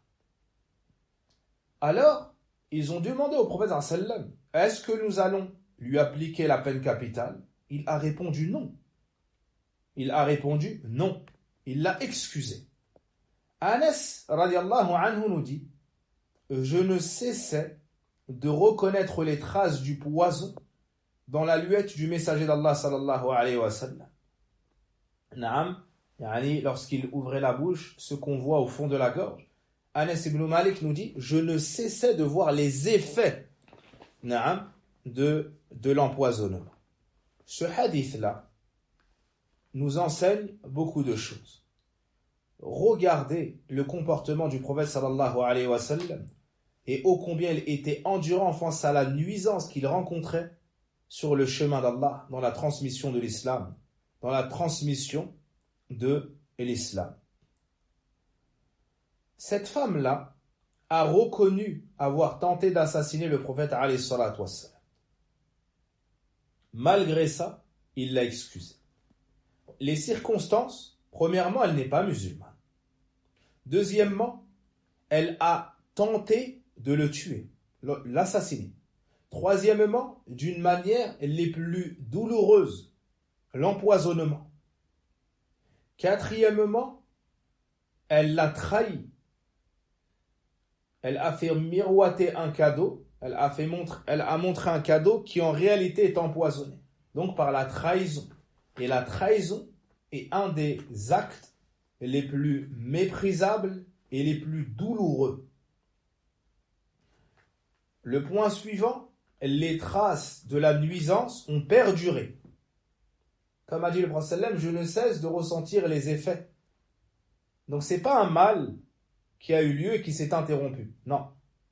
Alors, ils ont demandé au prophète sallam, est-ce que nous allons lui appliquer la peine capitale? Il a répondu non. Il a répondu non. Il l'a excusé. Anas radiallahu anhu nous dit, je ne cessais de reconnaître les traces du poison dans la luette du messager d'Allah sallallahu alayhi wa sallam. Naam, lorsqu'il ouvrait la bouche, ce qu'on voit au fond de la gorge. Anas ibn Malik nous dit, je ne cessais de voir les effets de l'empoisonnement. Ce hadith-là nous enseigne beaucoup de choses. Regardez le comportement du prophète sallallahu alayhi wa sallam et ô combien il était endurant face à la nuisance qu'il rencontrait sur le chemin d'Allah, dans la transmission de l'islam, dans la transmission de l'islam. Cette femme-là a reconnu avoir tenté d'assassiner le prophète alayhi salatu wassalam. Malgré ça, il l'a excusé. Les circonstances, premièrement, elle n'est pas musulmane. Deuxièmement, elle a tenté de le tuer, l'assassiner. Troisièmement, d'une manière les plus douloureuses, l'empoisonnement. Quatrièmement, elle l'a trahi. Elle a fait miroiter un cadeau, elle a montré un cadeau qui en réalité est empoisonné. Donc par la trahison. Et la trahison est un des actes les plus méprisables et les plus douloureux. Le point suivant, les traces de la nuisance ont perduré. Comme a dit le prophète sallam, je ne cesse de ressentir les effets. Donc ce n'est pas un mal qui a eu lieu et qui s'est interrompu. Non.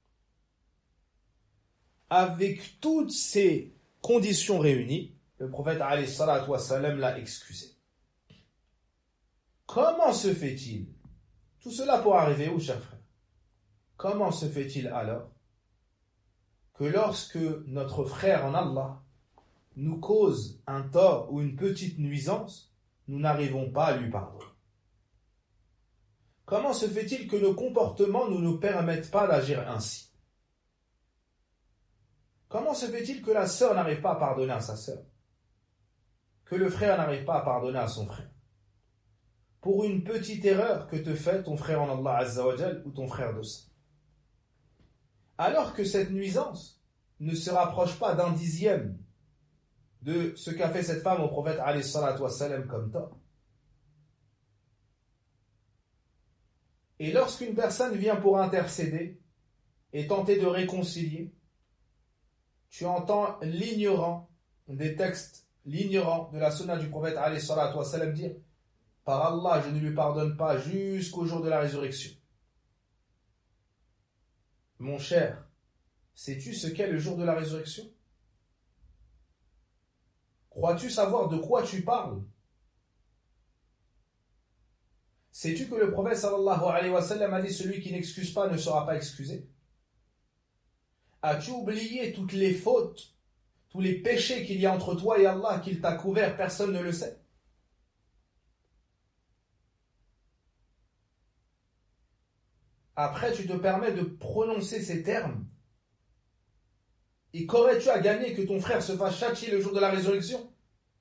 Avec toutes ces conditions réunies, le prophète alayhi salatu wassalam l'a excusé. Comment se fait-il? Tout cela pour arriver où, chers frères? Comment se fait-il alors que lorsque notre frère en Allah nous cause un tort ou une petite nuisance, nous n'arrivons pas à lui pardonner? Comment se fait-il que nos comportements ne nous permettent pas d'agir ainsi? Comment se fait-il que la sœur n'arrive pas à pardonner à sa sœur? Que le frère n'arrive pas à pardonner à son frère? Pour une petite erreur que te fait ton frère en Allah Azza wa Jal ou ton frère de sang. Alors que cette nuisance ne se rapproche pas d'un dixième de ce qu'a fait cette femme au prophète alayhi salatu wassalam comme tort. Et lorsqu'une personne vient pour intercéder et tenter de réconcilier, tu entends l'ignorant des textes, l'ignorant de la sunna du prophète alayhi salatu wassalam dire « Par Allah, je ne lui pardonne pas jusqu'au jour de la résurrection. » Mon cher, sais-tu ce qu'est le jour de la résurrection? Crois-tu savoir de quoi tu parles? Sais-tu que le prophète sallallahu alayhi wa sallam a dit celui qui n'excuse pas ne sera pas excusé? As-tu oublié toutes les fautes, tous les péchés qu'il y a entre toi et Allah, qu'il t'a couvert, personne ne le sait? Après, tu te permets de prononcer ces termes. Et qu'aurais-tu à gagner que ton frère se fasse châtier le jour de la résurrection?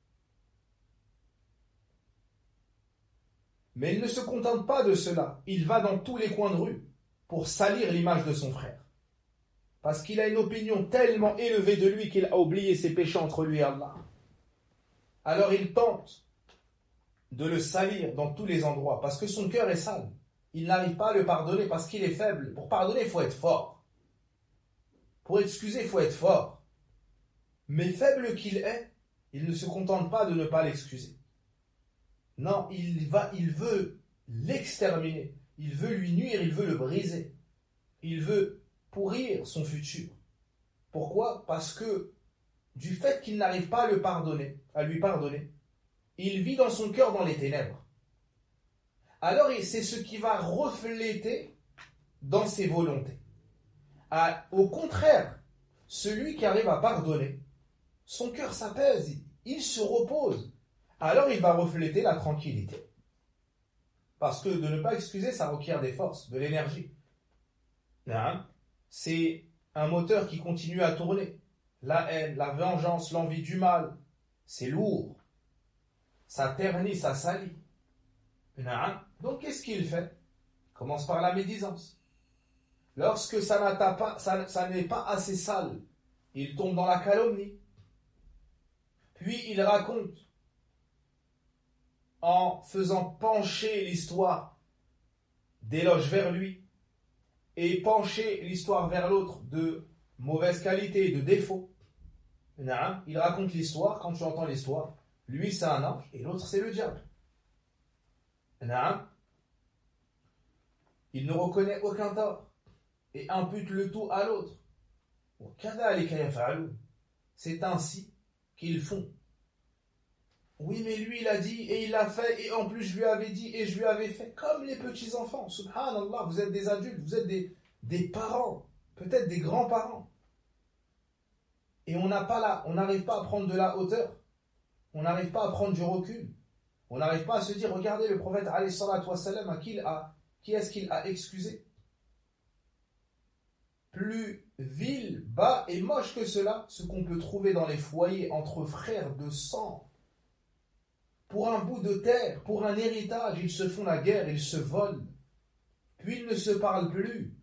Mais il ne se contente pas de cela. Il va dans tous les coins de rue pour salir l'image de son frère. Parce qu'il a une opinion tellement élevée de lui qu'il a oublié ses péchés entre lui et Allah. Alors il tente de le salir dans tous les endroits parce que son cœur est sale. Il n'arrive pas à le pardonner parce qu'il est faible. Pour pardonner, il faut être fort. Pour excuser, il faut être fort. Mais faible qu'il est, il ne se contente pas de ne pas l'excuser. Non, il veut l'exterminer, il veut lui nuire, il veut le briser, il veut pourrir son futur. Pourquoi? Parce que du fait qu'il n'arrive pas à lui pardonner, il vit dans son cœur dans les ténèbres. Alors c'est ce qui va refléter dans ses volontés. Au contraire, celui qui arrive à pardonner, son cœur s'apaise, il se repose. Alors il va refléter la tranquillité. Parce que de ne pas excuser, ça requiert des forces, de l'énergie. C'est un moteur qui continue à tourner. La haine, la vengeance, l'envie du mal, c'est lourd. Ça ternit, ça salit. Donc qu'est-ce qu'il fait? Il commence par la médisance. Lorsque ça n'est pas assez sale, il tombe dans la calomnie. Puis il raconte en faisant pencher l'histoire d'éloge vers lui et pencher l'histoire vers l'autre de mauvaise qualité, de défaut. Il raconte l'histoire, quand tu entends l'histoire, lui c'est un ange et l'autre c'est le diable. Il ne reconnaît aucun tort et impute le tout à l'autre. C'est ainsi qu'ils font. Oui, mais lui il a dit et il l'a fait et en plus je lui avais dit et je lui avais fait. Comme les petits enfants, subhanallah, vous êtes des adultes, vous êtes des parents, peut-être des grands-parents. Et on n'arrive pas à prendre de la hauteur, on n'arrive pas à prendre du recul, on n'arrive pas à se dire, regardez le prophète alayhi salatu wassalam, qui est-ce qu'il a excusé? Plus vil, bas et moche que cela, ce qu'on peut trouver dans les foyers entre frères de sang. Pour un bout de terre, pour un héritage, ils se font la guerre, ils se volent. Puis ils ne se parlent plus.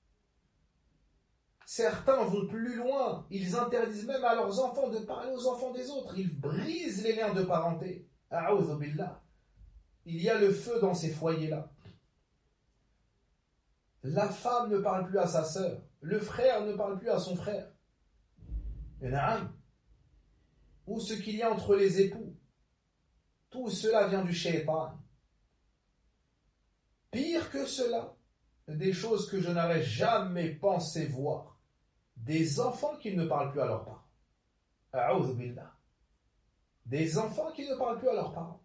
Certains vont plus loin, ils interdisent même à leurs enfants de parler aux enfants des autres. Ils brisent les liens de parenté. A'udhu billah. Il y a le feu dans ces foyers-là. La femme ne parle plus à sa sœur. Le frère ne parle plus à son frère. Ou ce qu'il y a entre les époux. Tout cela vient du shaitan. Pire que cela, des choses que je n'aurais jamais pensé voir. Des enfants qui ne parlent plus à leurs parents. A'udhu billah. Des enfants qui ne parlent plus à leurs parents.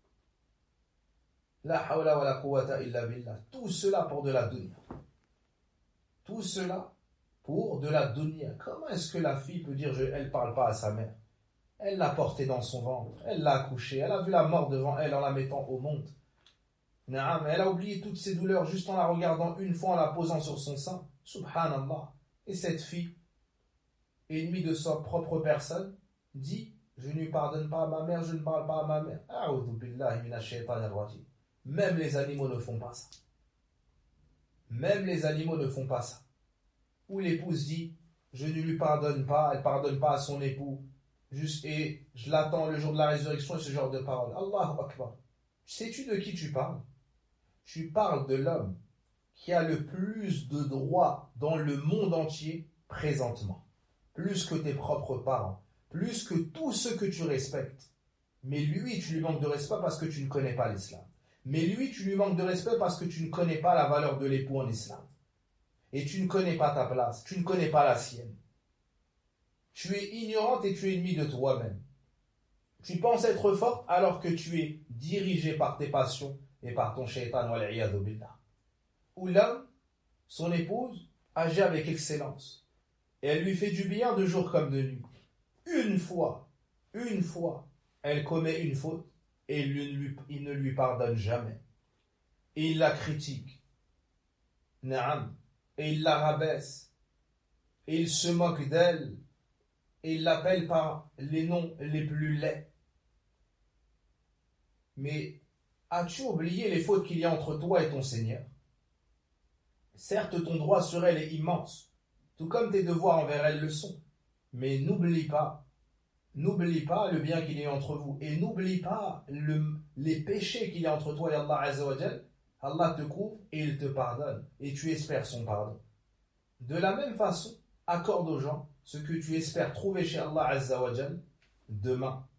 La hawla wa la quwwata illa billah. Tout cela pour de la dunya. Tout cela pour de la dunya. Comment est-ce que la fille peut dire elle ne parle pas à sa mère? Elle l'a portée dans son ventre, elle l'a accouchée, elle a vu la mort devant elle en la mettant au monde. Mais elle a oublié toutes ses douleurs juste en la regardant une fois, en la posant sur son sein. Subhanallah. Et cette fille, ennemie de sa propre personne, dit, je ne lui pardonne pas à ma mère, je ne parle pas à ma mère. A'udhu billahi minash shaitanir rajim. Même les animaux ne font pas ça. Même les animaux ne font pas ça. Ou l'épouse dit, je ne lui pardonne pas, elle ne pardonne pas à son époux, et je l'attends le jour de la résurrection et ce genre de paroles. Allahu Akbar. Sais-tu de qui tu parles? Tu parles de l'homme qui a le plus de droits dans le monde entier présentement. Plus que tes propres parents. Plus que tous ceux que tu respectes. Mais lui, tu lui manques de respect parce que tu ne connais pas l'islam. Mais lui, tu lui manques de respect parce que tu ne connais pas la valeur de l'époux en islam. Et tu ne connais pas ta place. Tu ne connais pas la sienne. Tu es ignorante et tu es ennemi de toi-même. Tu penses être forte alors que tu es dirigé par tes passions et par ton shaitan wal iyadhu billah. Où l'homme, son épouse, agit avec excellence. Et elle lui fait du bien de jour comme de nuit. Une fois, elle commet une faute et il ne lui pardonne jamais. Et il la critique. Naam. Et il la rabaisse. Et il se moque d'elle. Et il l'appelle par les noms les plus laids. Mais as-tu oublié les fautes qu'il y a entre toi et ton Seigneur? Certes, ton droit sur elle est immense, tout comme tes devoirs envers elle le sont. Mais n'oublie pas le bien qu'il y a entre vous. Et n'oublie pas les péchés qu'il y a entre toi et Allah Azza wa Jal. Allah te couvre et il te pardonne. Et tu espères son pardon. De la même façon, accorde aux gens ce que tu espères trouver chez Allah Azza wa Jal demain.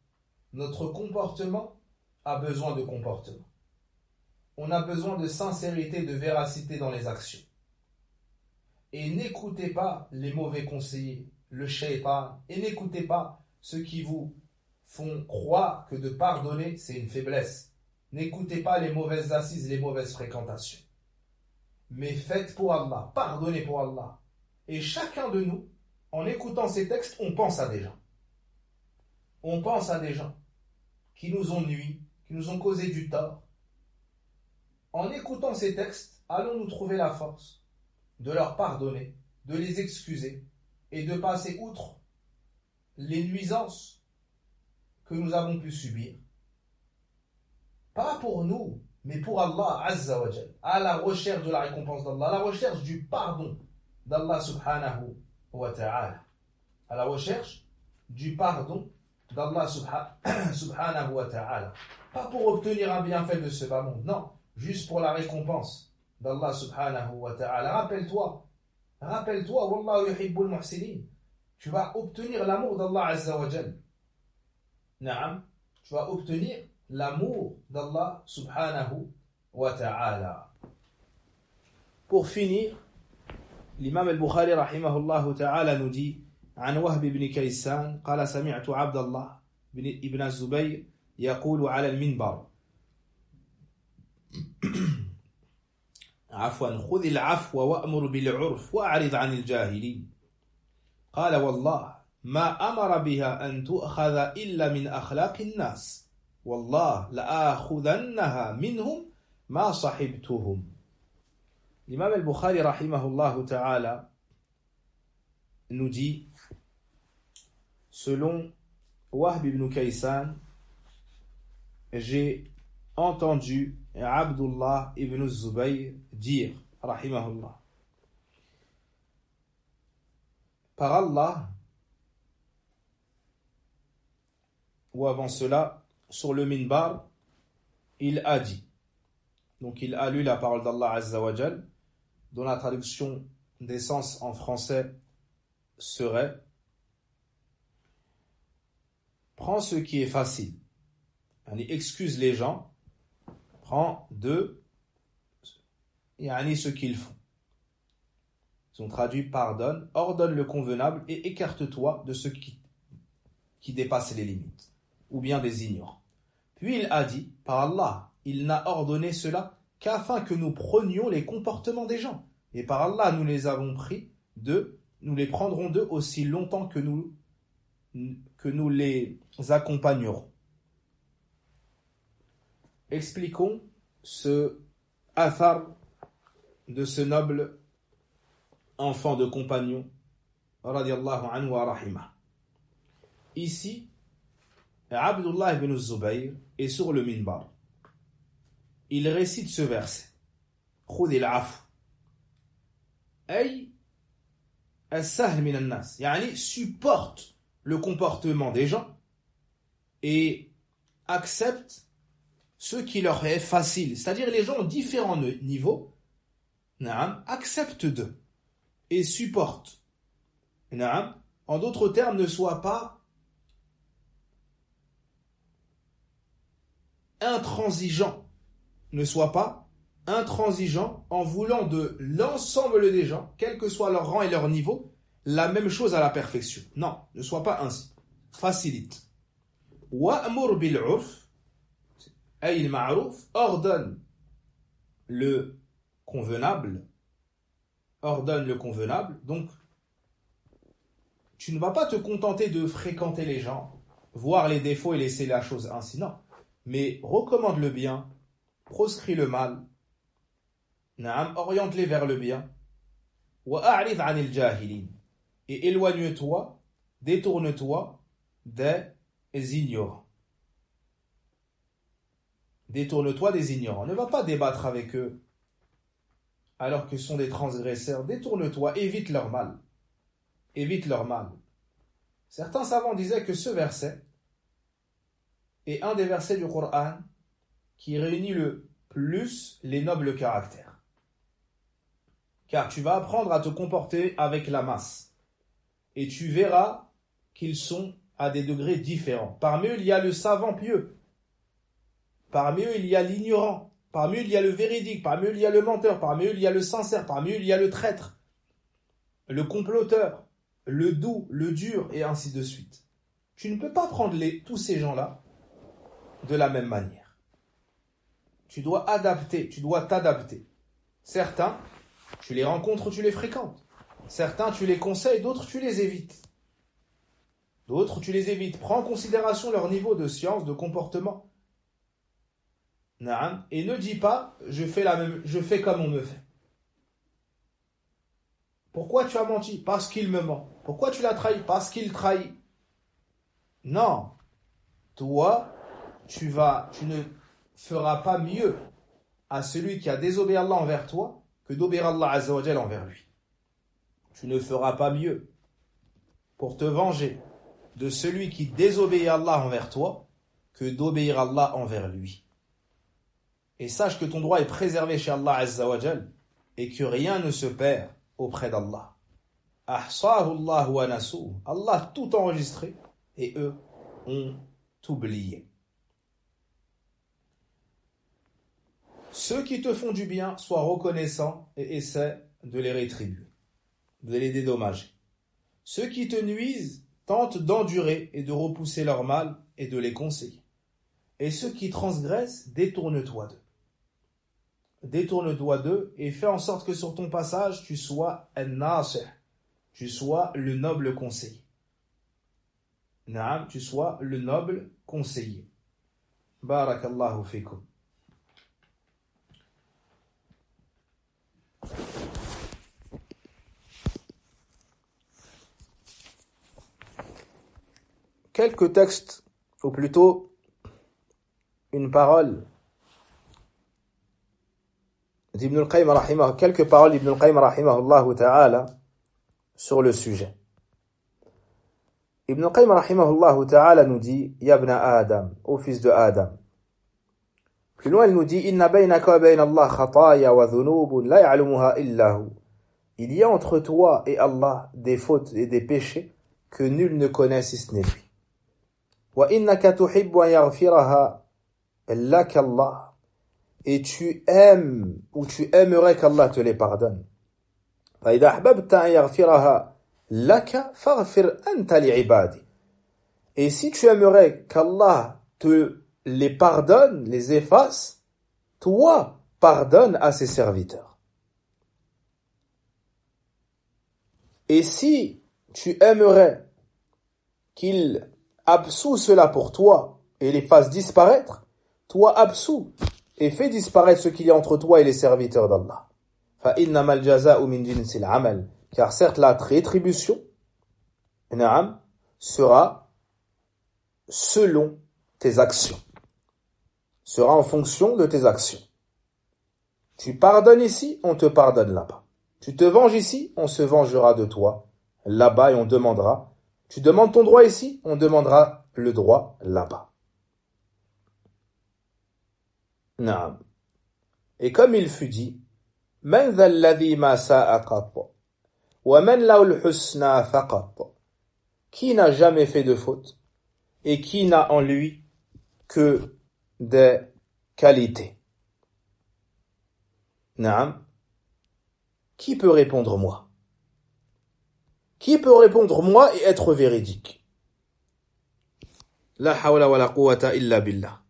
notre comportement a besoin de comportement. On a besoin de sincérité, de véracité dans les actions. Et n'écoutez pas les mauvais conseillers, le shaitan, et n'écoutez pas ceux qui vous font croire que de pardonner, c'est une faiblesse. N'écoutez pas les mauvaises assises, les mauvaises fréquentations. Mais faites pour Allah, pardonnez pour Allah. Et chacun de nous, en écoutant ces textes, on pense à des gens. On pense à des gens qui nous ont nui, qui nous ont causé du tort. En écoutant ces textes, allons-nous trouver la force de leur pardonner, de les excuser et de passer outre les nuisances que nous avons pu subir. Pas pour nous, mais pour Allah Azza wa Jal, à la recherche de la récompense d'Allah, à la recherche du pardon d'Allah subhanahu wa ta'ala, à la recherche du pardon d'Allah subhanahu wa ta'ala. Pas pour obtenir un bienfait de ce bas monde, non, juste pour la récompense d'Allah subhanahu wa ta'ala. Rappelle-toi, Wallahu yuhibbul muhsinin. Tu vas obtenir l'amour d'Allah Azza wa Jal. Naam, tu vas obtenir l'amour d'Allah subhanahu wa ta'ala. Pour finir, l'imam al-Bukhari rahimahullah ta'ala nous dit عن وهب بن كيسان قال سمعت عبد الله ابن الزبير يقول على المنبر عفوا خذ العفو وأمر بالعرف وأعرض عن الجاهلين قال والله ما أمر بها أن تؤخذ إلا من أخلاق الناس والله لآخذنها منهم ما صحبتهم. L'imam al-Bukhari rahimahullah ta'ala nous dit, selon Wahb ibn Kaysan, j'ai entendu Abdullah ibn Zubayr dire, rahimahullah, par Allah, ou avant cela, sur le minbar, il a dit, donc il a lu la parole d'Allah Azza wa Jal, dont la traduction des sens en français serait: prends ce qui est facile, excuse les gens, prends ce qu'ils font. Ils ont traduit pardonne, ordonne le convenable et écarte-toi de ceux qui dépassent les limites, ou bien des ignorants. Puis il a dit, par Allah, il n'a ordonné cela qu'afin que nous prenions les comportements des gens. Et par Allah, nous les avons pris nous les prendrons d'eux aussi longtemps que nous les accompagnerons. Expliquons ce athar de ce noble enfant de compagnon, radiyallahu anhu wa rahimah. Ici, Abdullah ibn Zubayr est sur le minbar. Il récite ce verset. خذ العفو أي السهل من الناس, يعني supporte le comportement des gens et accepte ce qui leur est facile. C'est-à-dire les gens ont différents niveaux, accepte d'eux et supporte. En d'autres termes, ne sois pas intransigeant. Ne sois pas intransigeant en voulant de l'ensemble des gens, quel que soit leur rang et leur niveau, la même chose à la perfection. Non, ne sois pas ainsi. Facilite. Wa'mur bil'urf, ay al-ma'ruf, ordonne le convenable. Ordonne le convenable. Donc, tu ne vas pas te contenter de fréquenter les gens, voir les défauts et laisser la chose ainsi. Non. Mais recommande le bien, proscris le mal, oriente-les vers le bien, wa'a'rid 'anil jahilin, et éloigne-toi, détourne-toi des ignorants. Détourne-toi des ignorants. Ne va pas débattre avec eux alors que ce sont des transgresseurs. Détourne-toi, évite leur mal. Évite leur mal. Certains savants disaient que ce verset est un des versets du Coran qui réunit le plus les nobles caractères. Car tu vas apprendre à te comporter avec la masse. Et tu verras qu'ils sont à des degrés différents. Parmi eux, il y a le savant pieux. Parmi eux, il y a l'ignorant. Parmi eux, il y a le véridique. Parmi eux, il y a le menteur. Parmi eux, il y a le sincère. Parmi eux, il y a le traître, le comploteur, le doux, le dur, et ainsi de suite. Tu ne peux pas prendre tous ces gens-là de la même manière. Tu dois adapter, tu dois t'adapter. Certains, tu les rencontres, tu les fréquentes. Certains, tu les conseilles, d'autres, tu les évites. D'autres, tu les évites. Prends en considération leur niveau de science, de comportement. Naam. Et ne dis pas, je fais comme on me fait. Pourquoi tu as menti? Parce qu'il me ment. Pourquoi tu l'as trahi? Parce qu'il trahit. Non. Toi, tu ne feras pas mieux à celui qui a désobéi Allah envers toi que d'obéir Allah Azza wa Jal envers lui. Tu ne feras pas mieux pour te venger de celui qui désobéit Allah envers toi que d'obéir Allah envers lui. Et sache que ton droit est préservé chez Allah Azza wa Jal et que rien ne se perd auprès d'Allah. Ahsahu Allah wa nasu. Allah a tout enregistré et eux ont oublié. Ceux qui te font du bien, sois reconnaissant et essaie de les rétribuer, de les dédommager. Ceux qui te nuisent, tente d'endurer et de repousser leur mal et de les conseiller. Et ceux qui transgressent, détourne-toi d'eux. Détourne-toi d'eux et fais en sorte que sur ton passage, tu sois un-nasih, tu sois le noble conseiller. Naam, tu sois le noble conseiller. Barakallahu fikum. Quelques textes, ou plutôt une parole d'Ibn al-Qayyim rahimahullah, quelques paroles d'Ibn al-Qayyim rahimahullah ta'ala sur le sujet. Ibn al-Qayyim rahimahullah ta'ala nous dit Ya ibn Adam, ô fils de Adam. Plus loin, il nous dit Inna baynaka wa bayna Allah khataya wa dhunubun la ya'lamuha illa hu. Il y a entre toi et Allah des fautes et des péchés que nul ne connaît si ce n'est lui. Wa innaka tuhibbu an yaghfiraha laka Allah. Et tu aimes ou tu aimerais qu'Allah te les pardonne. Fa idha ahbabta an yaghfiraha laka faghfir anta li'ibadi. Et si tu aimerais qu'Allah te les pardonne, les efface, toi pardonne à ses serviteurs. Et si tu aimerais qu'il absout cela pour toi et les fasse disparaître, toi absous et fais disparaître ce qu'il y a entre toi et les serviteurs d'Allah. فَإِنَّمَا الْجَزَاءُ مِنْ جِنْسِ الْعَمَلِ. Car certes la rétribution sera selon tes actions. Sera en fonction de tes actions. Tu pardonnes ici, on te pardonne là-bas. Tu te venges ici, on se vengera de toi là-bas et on demandera. Tu demandes ton droit ici, on demandera le droit là-bas. Naam. Et comme il fut dit, Man dha alladhi ma sa'a qat, wa man lahu al-husna faqat. Qui n'a jamais fait de faute et qui n'a en lui que des qualités. Naam. Qui peut répondre moi? Qui peut répondre moi et être véridique? La hawla wa la quwwata illa billah.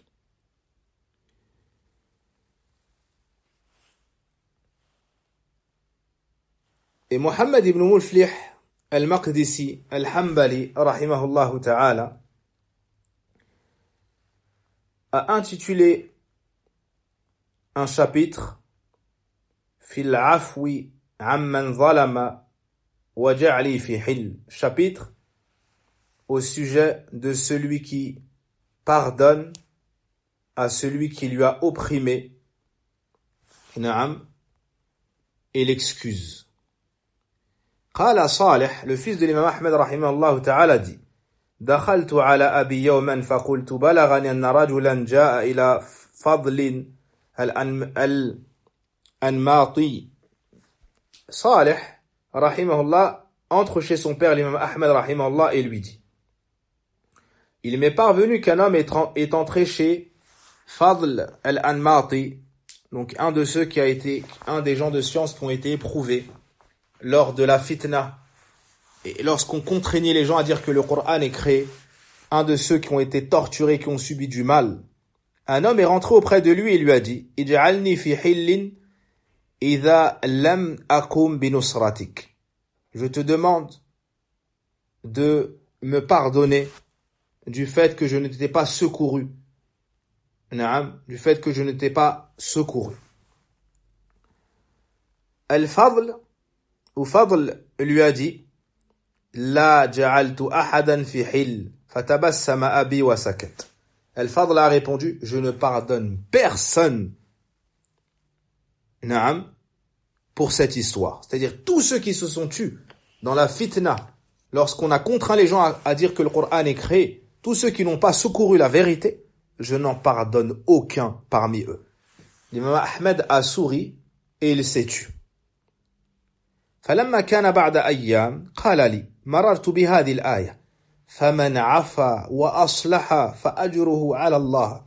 Et Mohammed ibn Muflih al-Maqdisi al-Hanbali rahimahullah ta'ala a intitulé un chapitre Fil afwi amman zalama wa ja'li fi hil, chapitre au sujet de celui qui pardonne à celui qui lui a opprimé et l'excuse. قال صالح, le fils de l'imam Ahmed rahimahullah ta'ala dit دخلت على أبي يوما فقلت بلغني أن رجلا جاء إلى فضل الأنماطي. Salih rahimahullah entre chez son père l'imam Ahmed rahimahullah et lui dit Il m'est parvenu qu'un homme est entré chez Fadl al-Anmati, donc un des gens de science qui ont été éprouvés lors de la fitna, et lorsqu'on contraignait les gens à dire que le Coran est créé, un de ceux qui ont été torturés, qui ont subi du mal. Un homme est rentré auprès de lui et lui a dit, Ij'alni fi hillin idha lam akum binusratik. Je te demande de me pardonner du fait que je ne t'ai pas secouru. Du fait que je ne t'ai pas secouru. Al-Fadl, ou Fadl lui a dit, La ja'altu ahadan fi hill, fatabassama abi wa sakat. Al-Fadl a répondu, je ne pardonne personne, pour cette histoire. C'est-à-dire tous ceux qui se sont tus dans la fitna, lorsqu'on a contraint les gens à dire que le Coran est créé, tous ceux qui n'ont pas secouru la vérité, je n'en pardonne aucun parmi eux. L'imam Ahmed a souri et il s'est tu. فلما كان بعد أيام قال لي مررت بهذه الآية فمن عفا وأصلح فأجره على الله.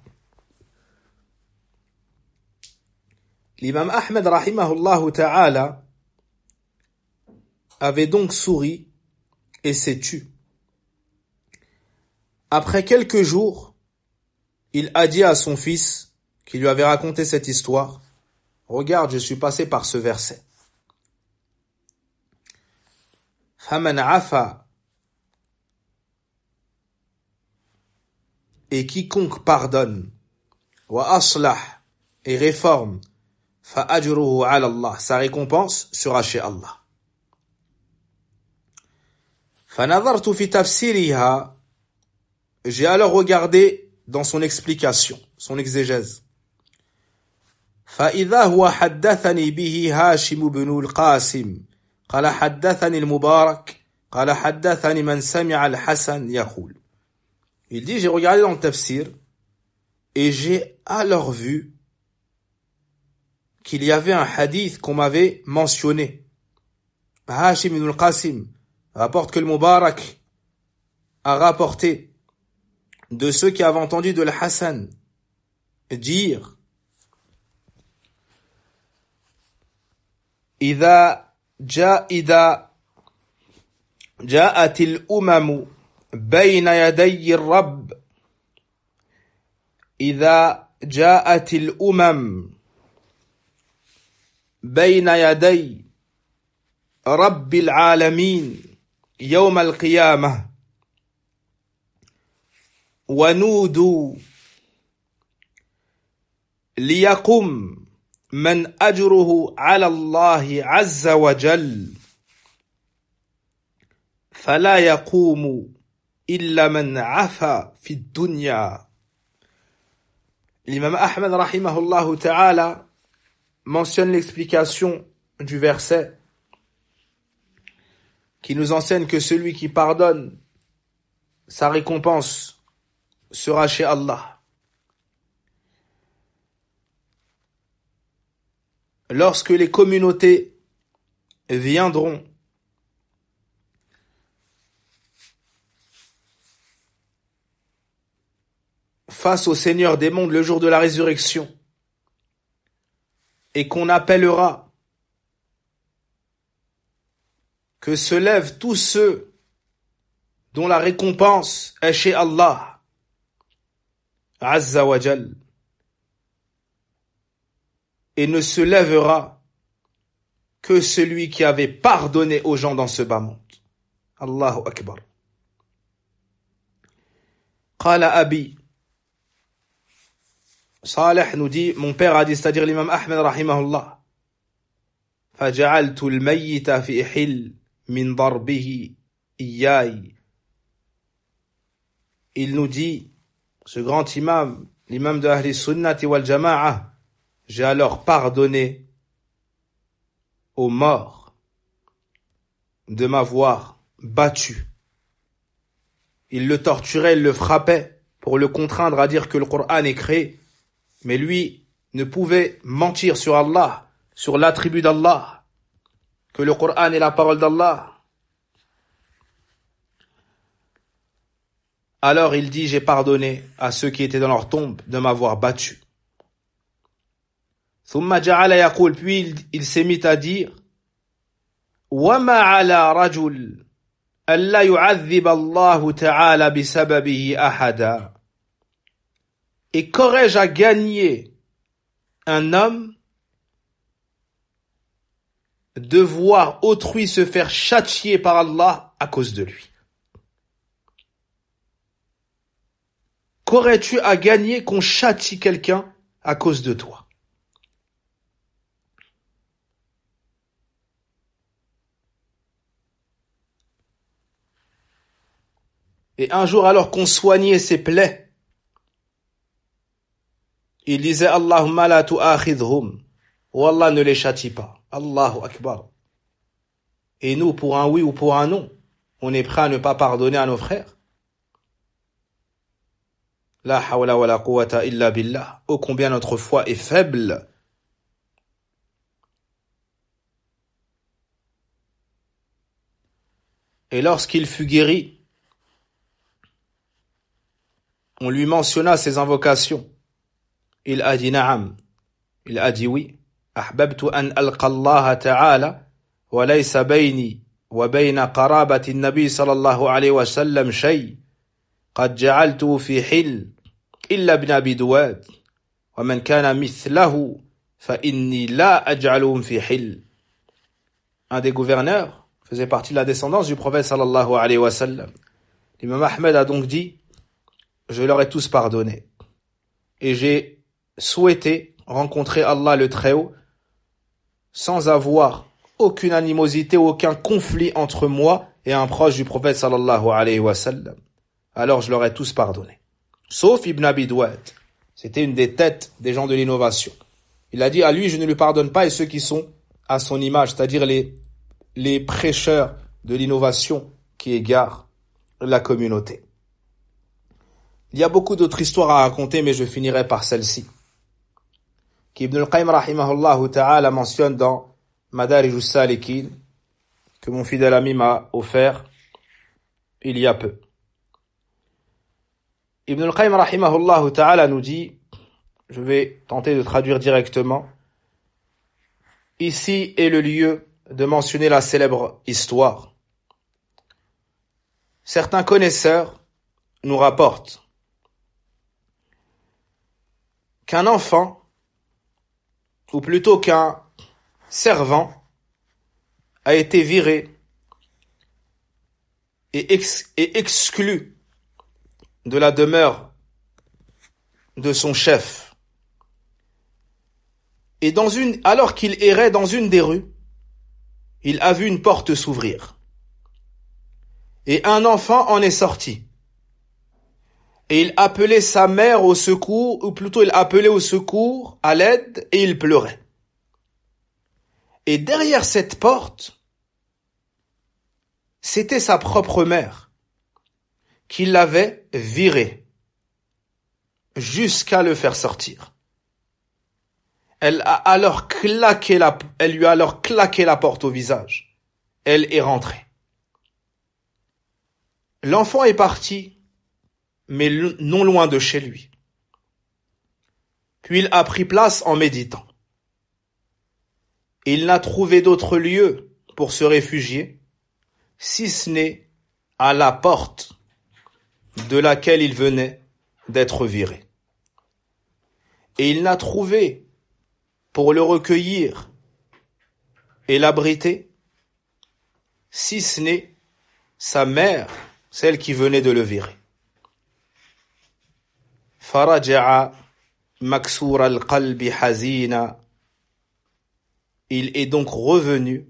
L'imam Ahmed rahimahullah ta'ala avait donc souri et s'est tu. Après quelques jours, il a dit à son fils, qui lui avait raconté cette histoire, regarde, je suis passé par ce verset. Faman afa, et quiconque pardonne, wa aslah, et réforme, fa ajruhu ala Allah, sa récompense sera chez Allah. Fa nadartu fi tafsiriha, j'ai alors regardé dans son explication, son exégèse. فإذا هو حدثني به هاشم بن القاسم قال حدثني المبارك قال حدثني من سمع الحسن يقول. Il dit, j'ai regardé dans le tafsir et j'ai alors vu qu'il y avait un hadith qu'on m'avait mentionné. Hashim ibn al-Qasim rapporte que le Mubarak a rapporté de ceux qui avaient entendu de l'Hassan dire إذا جاءت الأمم بين يدي الرب إذا جاءت الأمم بين يدي رب العالمين يوم القيامة ونودوا ليقم من أجره على الله عز وجل فلا يقوم إلا من عفا في الدنيا. L'imam Ahmed rahimahullah ta'ala mentionne l'explication du verset qui nous enseigne que celui qui pardonne, sa récompense sera chez Allah. Lorsque les communautés viendront face au Seigneur des mondes le jour de la résurrection et qu'on appellera que se lèvent tous ceux dont la récompense est chez Allah Azza wa Jal, et ne se lèvera que celui qui avait pardonné aux gens dans ce bas monde. Allahu Akbar. Qala Abi, Salih nous dit, mon père a dit, c'est-à-dire l'imam Ahmed rahimahullah, فَجَعَلْتُ الْمَيِّتَ فِي حِلْ مِنْ ضَرْبِهِ إِيَّاي. Il nous dit, ce grand imam, l'imam de Ahli Sunnati wal Jama'ah, j'ai alors pardonné aux morts de m'avoir battu. Il le torturait, il le frappait pour le contraindre à dire que le Coran est créé. Mais lui ne pouvait mentir sur Allah, sur l'attribut d'Allah, que le Coran est la parole d'Allah. Alors il dit, j'ai pardonné à ceux qui étaient dans leur tombe de m'avoir battu. ثم جعل يقول, puis il s'est mis à dire, وما على رجل ألا يعذب الله تعالى بسببه أحدا. Et qu'aurais-je à gagner un homme de voir autrui se faire châtier par Allah à cause de lui? Qu'aurais-tu à gagner qu'on châtie quelqu'un à cause de toi? Et un jour, alors qu'on soignait ses plaies, il disait Allahumma la tu'akhidhum, ou Allah ne les châtie pas. Allahu Akbar. Et nous, pour un oui ou pour un non, on est prêt à ne pas pardonner à nos frères. La hawla wa la quwwata illa billah. Oh combien notre foi est faible. Et lorsqu'il fut guéri, on lui mentionna ses invocations. Il a dit na'am. Il a dit oui. Ahbabtu an alqa Allah ta'ala wa laysa bayni wa bayna qarabati an-nabi sallallahu alayhi wa sallam shay. قد جعلته في حل إلا ابن أبي دواد ومن كان مثله فإني لا أجعلهم في حل. Un des gouverneurs faisait partie de la descendance du prophète sallallahu alayhi wa sallam. L'imam Ahmed a donc dit, je leur ai tous pardonné et j'ai souhaité rencontrer Allah le Très-Haut sans avoir aucune animosité, aucun conflit entre moi et un proche du prophète sallallahu alayhi wa sallam. Alors je leur ai tous pardonné. Sauf Ibn Abi Douad. C'était une des têtes des gens de l'innovation. Il a dit, à lui, je ne lui pardonne pas et ceux qui sont à son image, c'est-à-dire les prêcheurs de l'innovation qui égarent la communauté. Il y a beaucoup d'autres histoires à raconter, mais je finirai par celle-ci. Qu'Ibn al-Qayyim rahimahullah ta'ala mentionne dans Madarij as-Salikin, que mon fidèle ami m'a offert il y a peu. Ibn al-Qayyim rahimahullah ta'ala nous dit, je vais tenter de traduire directement, ici est le lieu de mentionner la célèbre histoire. Certains connaisseurs nous rapportent qu'un enfant, ou plutôt qu'un servant, a été viré et exclu de la demeure de son chef. Et alors qu'il errait dans une des rues, il a vu une porte s'ouvrir. Et un enfant en est sorti. Et il appelait sa mère au secours, ou plutôt il appelait au secours, à l'aide, et il pleurait. Et derrière cette porte, c'était sa propre mère qui l'avait viré jusqu'à le faire sortir. Elle lui a alors claqué la porte au visage. Elle est rentrée. L'enfant est parti, mais non loin de chez lui. Puis il a pris place en méditant. Il n'a trouvé d'autre lieu pour se réfugier, si ce n'est à la porte de laquelle il venait d'être viré. Et il n'a trouvé pour le recueillir et l'abriter, si ce n'est sa mère, celle qui venait de le virer. Faraja'a maksur al-qalbi hazina. Il est donc revenu,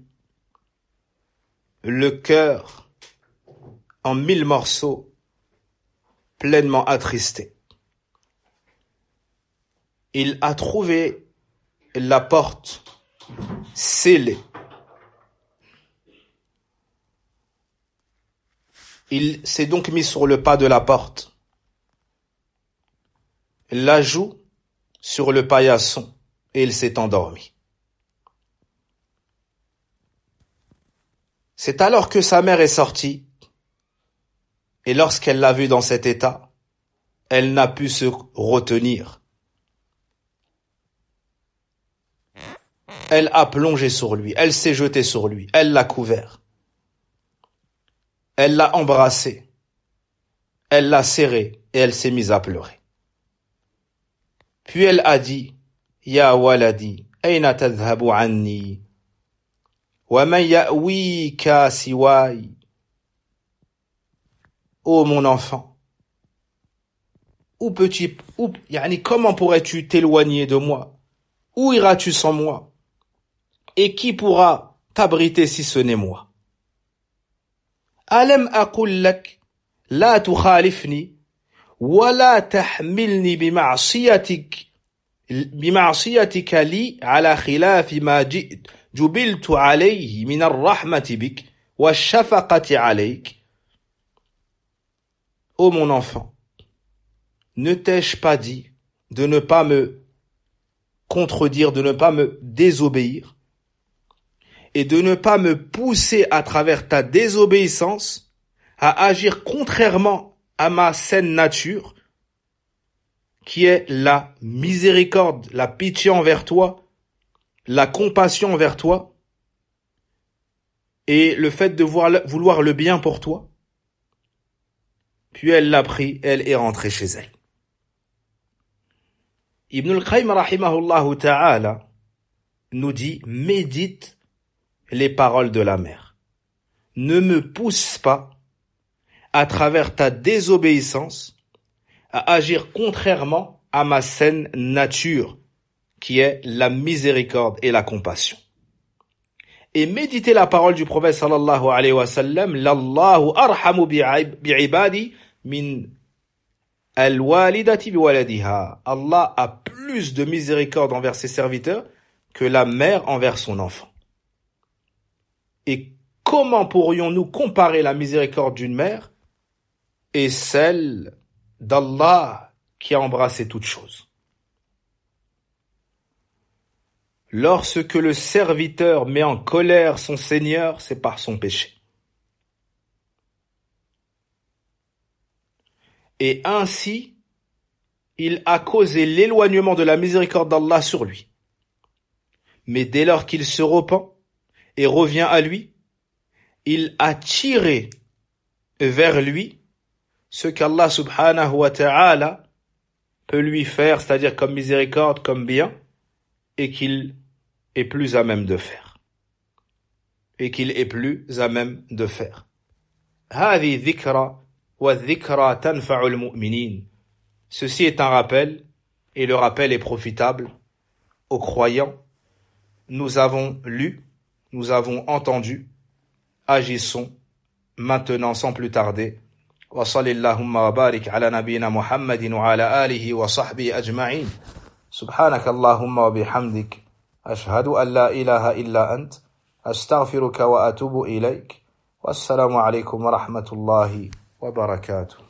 le cœur en 1000 morceaux, pleinement attristé. Il a trouvé la porte scellée. Il s'est donc mis sur le pas de la porte, la joue sur le paillasson, et il s'est endormi. C'est alors que sa mère est sortie Et lorsqu'elle l'a vu dans cet état, elle n'a pu se retenir. Elle a plongé sur lui, elle s'est jetée sur lui, elle l'a couvert. Elle l'a embrassé, elle l'a serré et elle s'est mise à pleurer. Puis elle a dit, Ya waladi, ayna tadhhabu anni, wa man ya'wika siwai. Ô mon enfant, comment pourrais-tu t'éloigner de moi? Où iras-tu sans moi? Et qui pourra t'abriter si ce n'est moi? Alam aqul lak, la tukhalifni, wa la tahmilni bima'siyatika li ala khilafi ma jubiltu alayhi min ar-rahmati bik wa shafaqati alayk. Ô mon enfant, ne t'ai-je pas dit de ne pas me contredire, de ne pas me désobéir et de ne pas me pousser à travers ta désobéissance à agir contrairement à ma saine nature, qui est la miséricorde, la pitié envers toi, la compassion envers toi, et le fait de vouloir le bien pour toi. Puis elle l'a pris, elle est rentrée chez elle. Ibn al-Qayyim rahimahullah ta'ala nous dit, médite les paroles de la mère. Ne me pousse pas, à travers ta désobéissance, à agir contrairement à ma saine nature, qui est la miséricorde et la compassion. Et méditez la parole du prophète sallallahu alayhi wa sallam, Lallahu arhamu bi'ibadi min al-walidati biwaladiha. Allah a plus de miséricorde envers ses serviteurs que la mère envers son enfant. Et comment pourrions-nous comparer la miséricorde d'une mère et celle d'Allah qui a embrassé toutes choses? Lorsque le serviteur met en colère son Seigneur, c'est par son péché. Et ainsi, il a causé l'éloignement de la miséricorde d'Allah sur lui. Mais dès lors qu'il se repent et revient à lui, il a tiré vers lui ce qu'Allah subhanahu wa ta'ala peut lui faire, c'est-à-dire comme miséricorde, comme bien, et qu'il est plus à même de faire. هذه ذكرى والذكرى تنفع المؤمنين. Ceci est un rappel, et le rappel est profitable aux croyants. Nous avons lu, nous avons entendu, agissons maintenant sans plus tarder. Wa sallallahu wa barik ala nabiyyina Muhammadin wa ala alihi wa sahbihi ajma'in. Subhanaka Allahumma wa bihamdik. Ashhadu an la ilaha illa ant. Astaghfiruka wa atubu ilayk. Wassalamu alaykum wa rahmatullahi wa barakatuh.